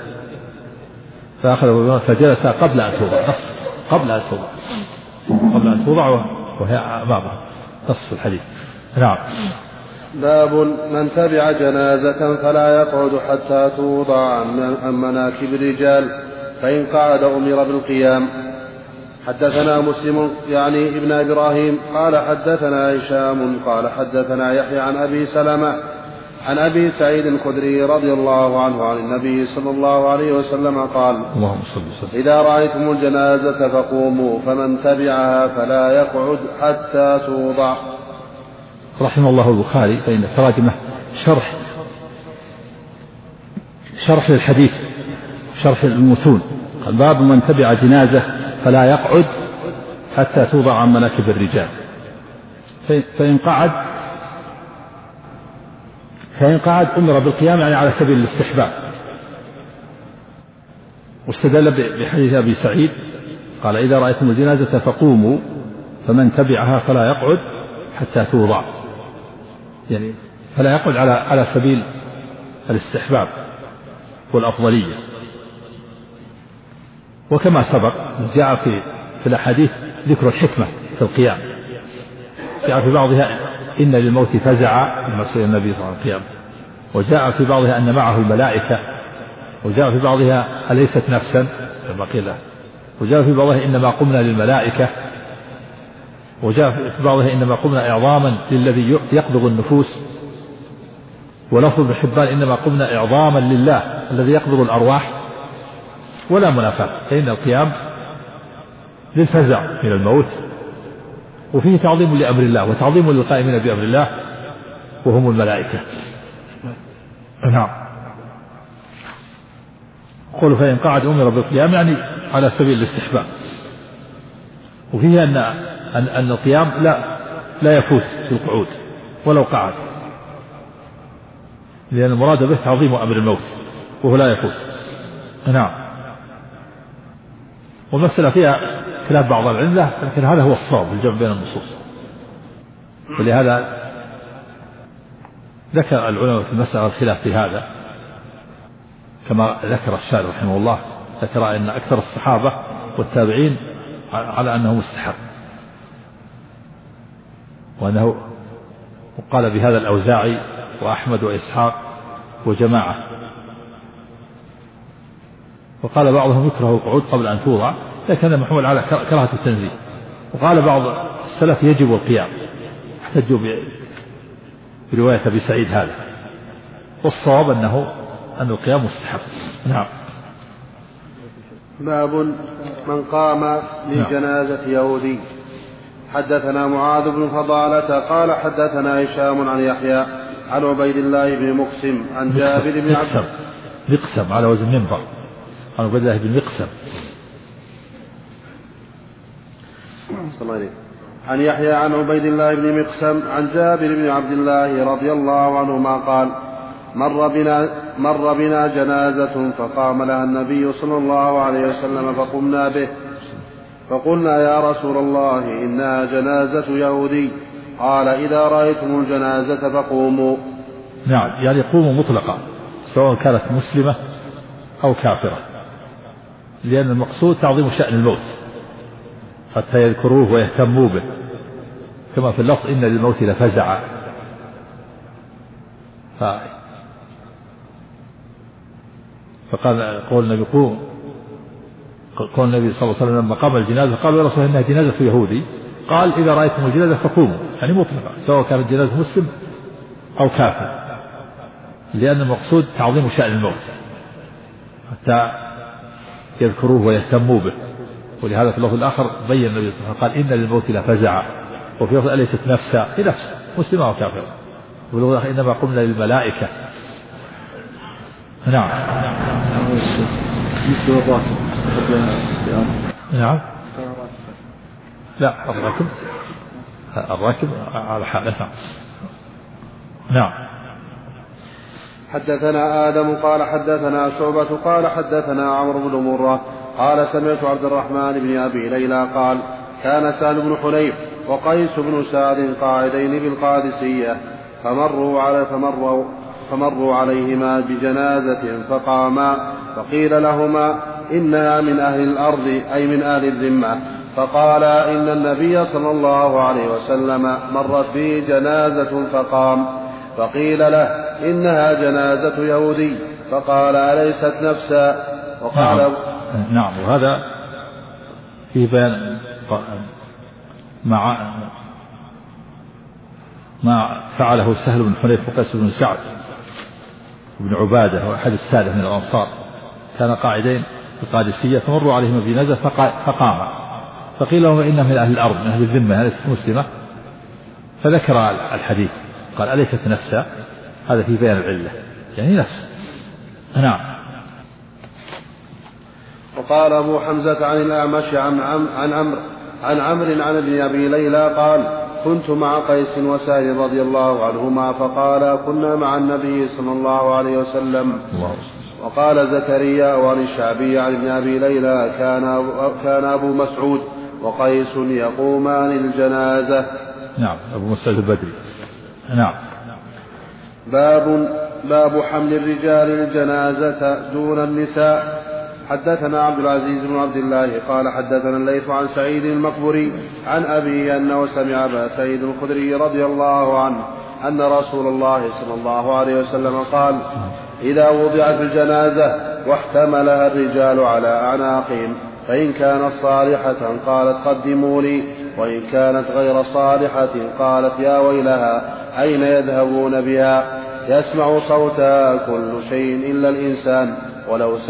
فأخذ فجلس قبل أن توضع، قبل أن توضع وهي أمامه، نص الحديث. نعم. باب من تبع جنازة فلا يقعد حتى توضع عن مناكب الرجال، فإن قعد أمر بالقيام. حدثنا مسلم يعني ابن إبراهيم قال حدثنا هشام قال حدثنا يحيى عن أبي سلمة عن أبي سعيد الخدري رضي الله عنه عن النبي صلى الله عليه وسلم قال: إذا رأيتم الجنازة فقوموا، فمن تبعها فلا يقعد حتى توضع. رحمه الله البخاري فإن تراجمه شرح للحديث، شرح المتون. قال: باب من تبع جنازة فلا يقعد حتى توضع عن مناكب الرجال، فإن قعد أمر بالقيام، يعني على سبيل الاستحباب. واستدل بحديث أبي سعيد قال: إذا رأيتم الجنازة فقوموا، فمن تبعها فلا يقعد حتى توضع، يعني فلا يقعد على سبيل الاستحباب والأفضلية. وكما سبق جاء في الأحاديث ذكر الحكمة في القيام، جاء في بعضها إن للموت فزعا لما سئل النبي صلى الله عليه وسلم، وجاء في بعضها أن معه الملائكة، وجاء في بعضها أليست نفسا كما قيل، وجاء في بعضها إنما قمنا للملائكة، وجاء في بعضها إنما قمنا إعظاما للذي يقبض النفوس، ولفظ ابن حبان إنما قمنا إعظاما لله الذي يقبض الأرواح. ولا منافاة، فإن القيام للفزع من الموت، وفيه تعظيم لأمر الله وتعظيم للقائمين بأمر الله وهم الملائكة. نعم. قل فإن قعد أمر بالقيام، يعني على سبيل الاستحباب. وفيه أن القيام لا يفوت بالقعود ولو قعد، لأن المراد به تعظيم أمر الموت وهو لا يفوت. نعم. ومسألة فيها خلاف بعض العلم، لكن هذا هو الصواب الجمع بين النصوص. ولهذا ذكر العلماء في المسألة الخلاف في هذا، كما ذكر الشارع رحمه الله، ذكر أن أكثر الصحابة والتابعين على أنه مستحب، وأنه قال بهذا الأوزاعي وأحمد وإسحاق وجماعة، وقال بعضهم يكره القعود قبل أن توضع، لكن محمول على كراهة التنزيه، وقال بعض السلف يجب القيام، احتجوا برواية أبي سعيد هذا، والصواب أن القيام مستحب. نعم. باب من قام لجنازة يهودي. حدثنا معاذ بن فضالة قال حدثنا هشام عن يحيى عن عبيد الله بن مقسم عن جابر بن عبد مقسم على وزن منبر، عن عبيد الله بن مقسم عن يحيى عن عبيد الله بن مقسم عن جابر بن عبد الله رضي الله عنهما قال مر بنا جنازة فقام لها النبي صلى الله عليه وسلم فقمنا به، فقلنا يا رسول الله إنها جنازة يهودي، قال إذا رأيتم الجنازة فقوموا. نعم، يعني قوموا مطلقا سواء كانت مسلمة أو كافرة، لأن المقصود تعظيم شأن الموت حتى يذكروه ويهتموا به، كما في اللفظ إن للموت لفزعا. فقال قول النبي صلى الله عليه وسلم لما قام الجنازة قال يا رسول الله إنها جنازة يهودي، قال إذا رأيتم الجنازة فقوموا، يعني مطلقا سواء كانت جنازة مسلم أو كافر، لأن المقصود تعظيم شأن الموت حتى يذكروه ويهتموا به. ولهذا في اللفظ الآخر بين النبي صلى الله عليه وسلم قال إن للموت لفزعا، وفي لفظ أليست نفسا، في نفس مسلمة أو كافرة، والله إنما قمنا للملائكة. نعم. نعم. لا، الراكب على حالة. نعم. حدثنا آدم قال حدثنا شعبة قال حدثنا عمرو بن مرة قال سمعت عبد الرحمن بن أبي ليلى قال كان سهل بن حنيف وقيس بن سعد قاعدين بالقادسية فمروا عليهما بجنازة فقاما، فقيل لهما إنها من أهل الأرض أي من أهل الذمة، فقال إن النبي صلى الله عليه وسلم مرت به جنازة فقام، فقيل له إنها جنازة يهودي، فقال أليست نفسا، وقال نعم. وهذا في بيان ما فعله سهل بن حنيف وقيس بن سعد وابن عبادة وأحد السادة من الأنصار، كان قاعدين في القادسية فمروا عليهم بجنازة فقام، فقيل لهم إنه من أهل الأرض من أهل الذمة ليست مسلمة، فذكر الحديث قال أليست نفسا، هذا في بيان العلة يعني نفس. نعم. وقال أبو حمزة عن الأعمش عن عمرو عن ابن أبي ليلى قال كنت مع قيس وسائل رضي الله عنهما فقال كنا مع النبي صلى الله عليه وسلم. وقال زكريا وعن الشعبي عن ابن أبي ليلى كان أبو مسعود وقيس يقومان الجنازة. نعم، أبو مسعود البدري. نعم. باب حمل الرجال الجنازة دون النساء. حدثنا عبد العزيز بن عبد الله قال حدثنا الليث عن سعيد المقبري عن أبيه أنه سمع أبا سعيد الخدري رضي الله عنه أن رسول الله صلى الله عليه وسلم قال إذا وضعت الجنازة واحتملها الرجال على أعناقهم فإن كانت صالحة قالت قدموا لي، وإن كانت غير صالحة قالت يا ويلها أين يذهبون بها، يسمع صوتها كل شيء إلا الإنسان ولو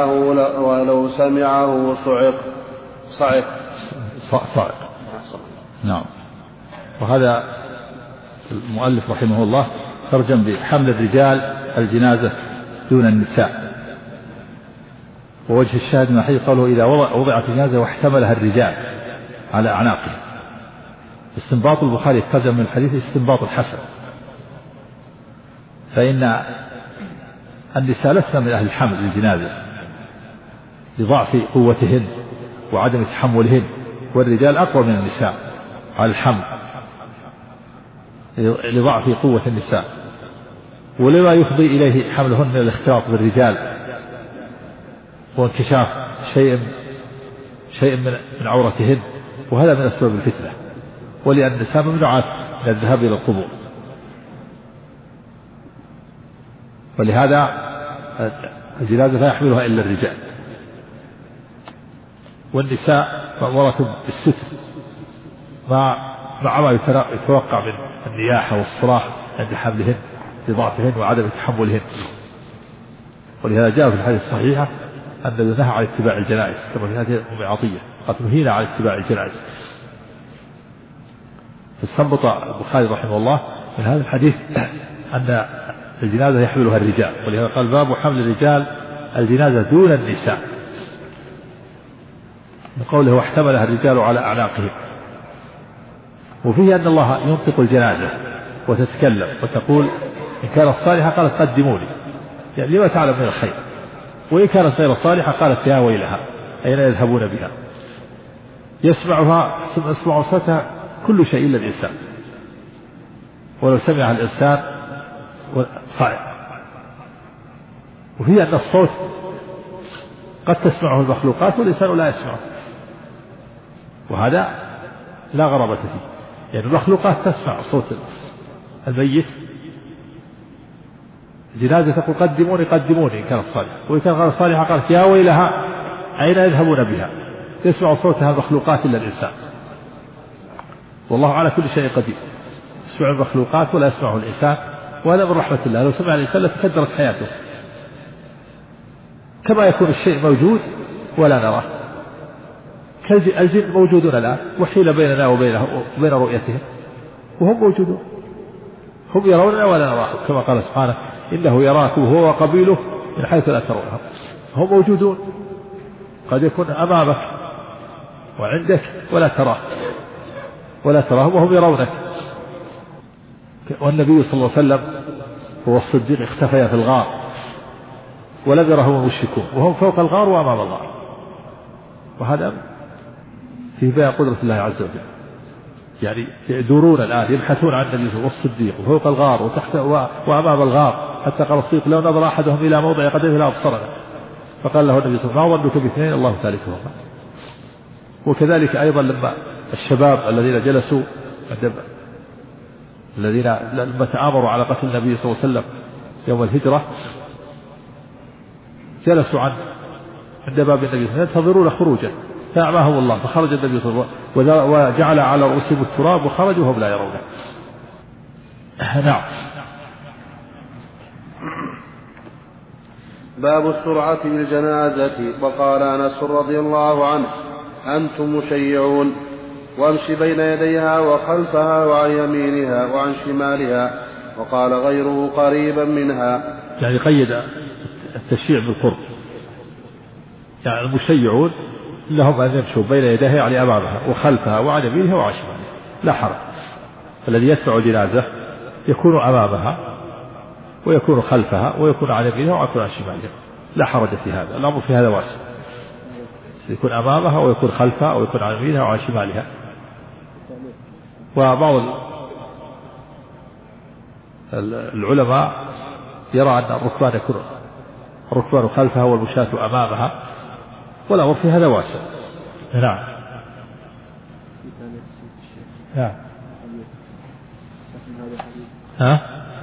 سمعه صعق. نعم. وهذا المؤلف رحمه الله ترجم بحمل الرجال الجنازة دون النساء، ووجه الشاهد من الحديث قوله إذا وضعت الجنازة واحتملها الرجال على أعناقهم. استنباط البخاري ترجم من الحديث استنباط الحسن، فإن النساء لسن من أهل الحمل للجنازة لضعف قوتهن وعدم تحملهن، والرجال أقوى من النساء على الحمل لضعف قوة النساء، ولما يفضي إليه حملهن من الاختلاط بالرجال وانكشاف شيء من عورتهن، وهذا من أسباب الفتنة، ولأن النساء ممنوعات من الذهاب إلى القبور، ولهذا الجنازة لا يحملها إلا الرجال، والنساء مأمورة بالستر مع ما يتوقع من النياحة والصراخ عند حملهن لضعفهن وعدم تحملهن. ولهذا جاء في الحديث الصحيحة أن نهى عن اتباع الجنائز، كما في هذه أم عطية قد نهينا عن اتباع الجنائز. فاستنبط البخاري رحمه الله من هذا الحديث أن الجنازة يحملها الرجال، ولهذا قال باب حمل الرجال الجنازة دون النساء، من قوله واحتملها الرجال على أعناقهم. وفيه أن الله ينطق الجنازة وتتكلم وتقول إن كانت صالحة قالت قدموني، يعني لما تعلم من الخير، وإن كانت غير صالحة قالت يا ويلها أين يذهبون بها. يسمع صوتها كل شيء إلا الإنسان، ولو سمعها الإنسان صعب. وهي أن الصوت قد تسمعه المخلوقات والإنسان لا يسمعه، وهذا لا غرابة فيه، يعني المخلوقات تسمع صوت الميت، الجنازة تقول قدموني قدموني إن كانت صالحة، وإن كانت غير صالحة قالت يا ويلها أين يذهبون بها. يسمع صوتها المخلوقات إلا الإنسان، والله على كل شيء قدير، يسمع المخلوقات ولا يسمعه الإنسان، وهذا من رحمة الله، لو سمع الإنسان لتكدرت حياته. كما يكون الشيء موجود ولا نراه، الجن موجودون الآن وحيل بيننا وبين رؤيتهم، وهم موجودون، هم يروننا ولا نراه، كما قال سبحانه إنه يراكم هو وقبيله من حيث لا ترونهم. هم موجودون، قد يكون أمامك وعندك ولا تراهم وهم يرونك. والنبي صلى الله عليه وسلم هو الصديق اختفيا في الغار ولم يرهم المشركون، وهم فوق الغار وأمام الغار، وهذا في بيان قدرة الله عز وجل. يعني يدورون الآن يبحثون عن النبي والصديق وفوق الغار وتحت وأمام الغار، حتى قال الصديق لو نظر أحدهم إلى موضع قدمه لأبصرنا، فقال له النبي صلى الله عليه وسلم ما ظنك باثنين الله ثالثهما. وكذلك أيضا لما الشباب الذين جلسوا لما تآمروا على قتل النبي صلى الله عليه وسلم يوم الهجرة، جلسوا عند باب النبي ينتظرون خروجه، فأعماهم الله فخرج النبي صلى الله عليه وسلم وجعل على رؤوسهم التراب وخرجوا وهم لا يرونه. نعم. باب السرعة بالجنازة. وقال أنس رضي الله عنه أنتم مشيعون، وامشي بين يديها وخلفها وعن يمينها وعن شمالها. وقال غيره قريبا منها، يعني قيد التشييع بالقرب، يعني المشيعون لهم أن يمشوا بين يديها يعني أمامها وخلفها وعن يمينها وعن شمالها لا حرج. الذي يدفع الجنازة يكون أمامها ويكون خلفها ويكون عن يمينها ويكون عن شمالها، لا حرج في هذا، الأمر في هذا واسع، يكون أمامها ويكون خلفها ويكون عن يمينها وعن شمالها. وبعض العلماء يرى أن الركبان يكون الركبان خلفها والمشاة أمامها، والأمر في هذا واسع. نعم. نعم. ها؟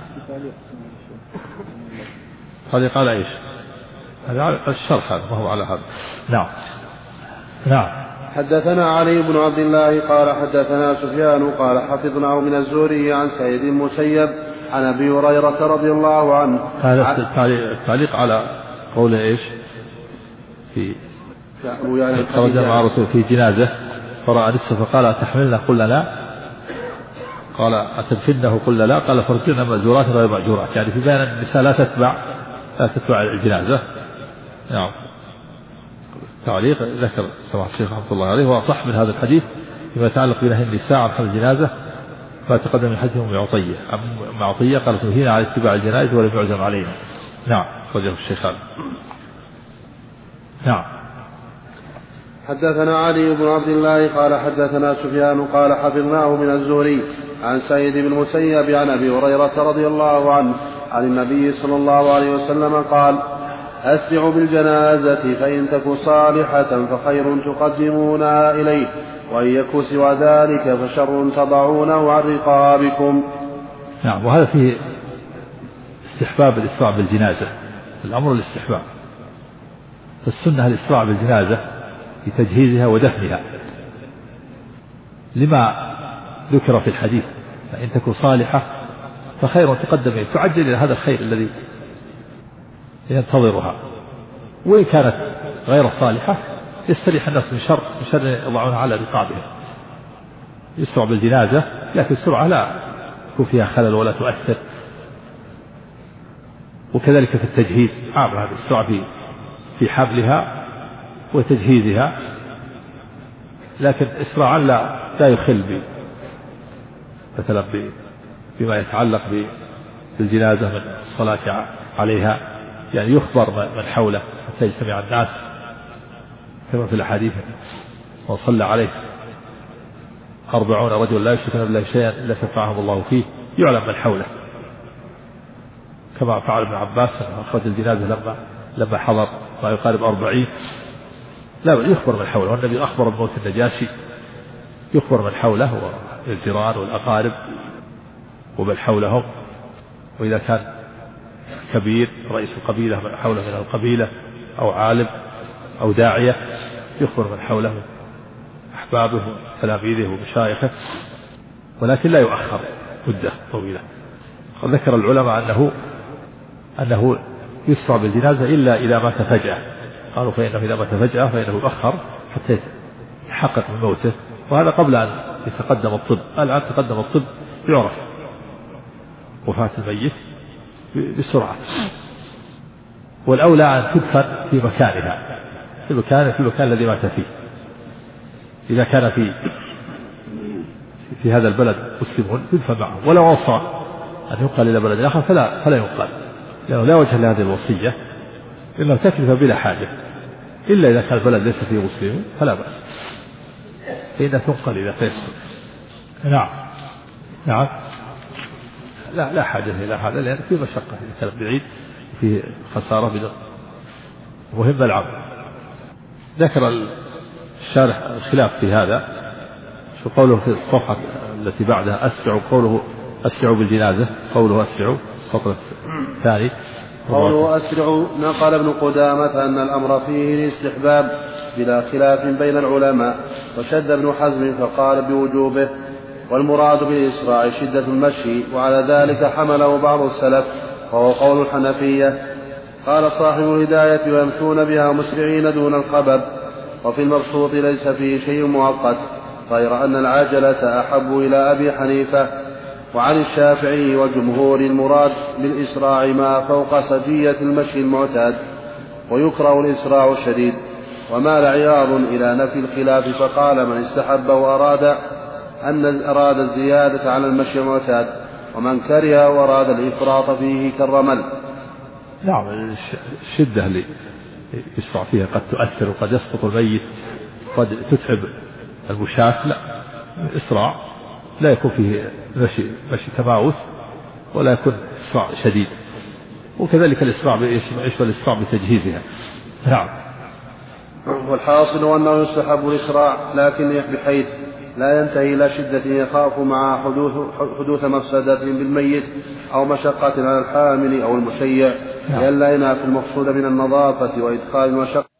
هذا قال ايش؟ هذا الشرح، هذا ما هو على هذا. نعم. نعم. حدثنا علي بن عبد الله قال حدثنا سفيان قال حفظناه من الزهري عن سعيد بن المسيب عن أبي هريرة رضي الله عنه. هذا التعليق على قول ايش؟ في خرج مع رسول في جنازة فرأى نصفه فقال أتحملنا؟ قلنا لا. قال أتدفنه؟ قلنا لا. قال فرجعنا مأجورات غير مأجورات، يعني في بيان النساء لا تتبع الجنازة. نعم. تعليق ذكر سماحة الشيخ رحمة الله عليه وأصح من هذا الحديث فيما يتعلق بنهي النساء عن حمل الجنازة ما تقدم من حديث أم عطية. أم عطية قالت نهينا عن اتباع الجنائز ولم يعزم علينا. نعم. وجه الشيخان. نعم. حدثنا علي بن عبد الله قال حدثنا سفيان قال حفظناه من الزهري عن سعيد بن المسيب عن أبي هريرة رضي الله عنه عن النبي صلى الله عليه وسلم قال: أسرعوا بالجنازة فإن تك صالحة فخير تقدمونها إليه، وإن يك سوى ذلك فشر تضعونه عن رقابكم. نعم. وهذا فيه استحباب الإسراع بالجنازة، الأمر الاستحباب، فالسنة الإسراع بالجنازة في تجهيزها ودفنها لما ذكر في الحديث: فإن تكن صالحة فخير تقدم، تعجل إلى هذا الخير الذي ينتظرها، وإن كانت غير صالحة يستريح الناس من شر يضعونها على رقابهم. يسرع بالجنازة لكن السرعة لا يكون فيها خلل ولا تؤثر. وكذلك في التجهيز عام هذا السرعة في حملها وتجهيزها، لكن إسراعا لا يخل مثلا بما يتعلق بالجنازة من الصلاة عليها، يعني يخبر من حوله حتى يسمع الناس، كما في الحديث: وصلى عليه 40 رجل لا يشركون بالله شيئا إلا شفعهم الله فيه، يعلم من حوله، كما فعل ابن عباس أخرج الجنازة لما حضر ما يقارب 40 لا يخبر من حوله. والنبي أخبر بموت النجاشي، يخبر من حوله والجيران والأقارب ومن حولهم، وإذا كان كبير رئيس القبيلة من حوله من القبيلة أو عالم أو داعية يخبر من حوله من أحبابه وتلاميذه ومشايخه، ولكن لا يؤخر مدة طويلة. ذكر العلماء أنه يسرع بالجنازة إلا إذا مات فجأة، قالوا فإنه إذا مات فجأة فإنه يؤخر حتى يتحقق من موته، وهذا قبل أن يتقدم الطب. الآن تقدم الطب يعرف وفاة الميت بسرعة، والأولى أن تدفن في مكانها، في المكان الذي مات فيه. إذا كان في هذا البلد مسلمون تدفن معه، ولو أوصى أن ينقل إلى بلد آخر فلا ينقل، لأنه لا وجه لهذه الوصية إلا تكلف بلا حاجة، إلا إذا كان البلد ليس فيه مسلمون فلا بأس، فإنها تنقل إذا تيسر. نعم لا حاجة إلى هذا، لأن في مشقة إذا كان بعيد في خسارة بدون مهم العمل. ذكر الشارح الخلاف في هذا، شو قوله في الصفحة التي بعدها أسرعوا، قوله أسرعوا بالجنازة، قوله أسرعوا السطر الثاني قوله أسرعوا. نقل ابن قدامة أن الأمر فيه الاستحباب بلا خلاف بين العلماء، وشد ابن حزم فقال بوجوبه، والمراد بالإسراع شدة المشي، وعلى ذلك حمله بعض السلف وهو قول الحنفية. قال صاحب الهداية: ويمشون بها مسرعين دون الخبب. وفي المبسوط ليس فيه شيء مؤقت، غير أن العجلة أحب إلى أبي حنيفة. وعن الشافعي والجمهور المراد بالإسراع ما فوق سجية المشي المعتاد، ويكره الإسراع الشديد. ومال عياض إلى نفي الخلاف فقال: من استحب أراد الزيادة على المشي المعتاد، ومن كره وأراد الإفراط فيه كالرمل. نعم. الشدة اللي يسرع فيها قد تؤثر وقد يسقط الميت، قد تتعب المشاة. لا، الإسراع لا يكون فيه مشي تماوث، ولا يكون إسراع شديد. وكذلك الإسراع يشمل الإسراع بتجهيزها. نعم. والحاصل أنه يستحب الإسراع، لكن بحيث لا ينتهي إلى شدة يخاف مع حدوث مفسدة بالميت أو مشقة على الحامل أو المشيع، لئلا ينافي المقصود من النظافة وإدخال المشقة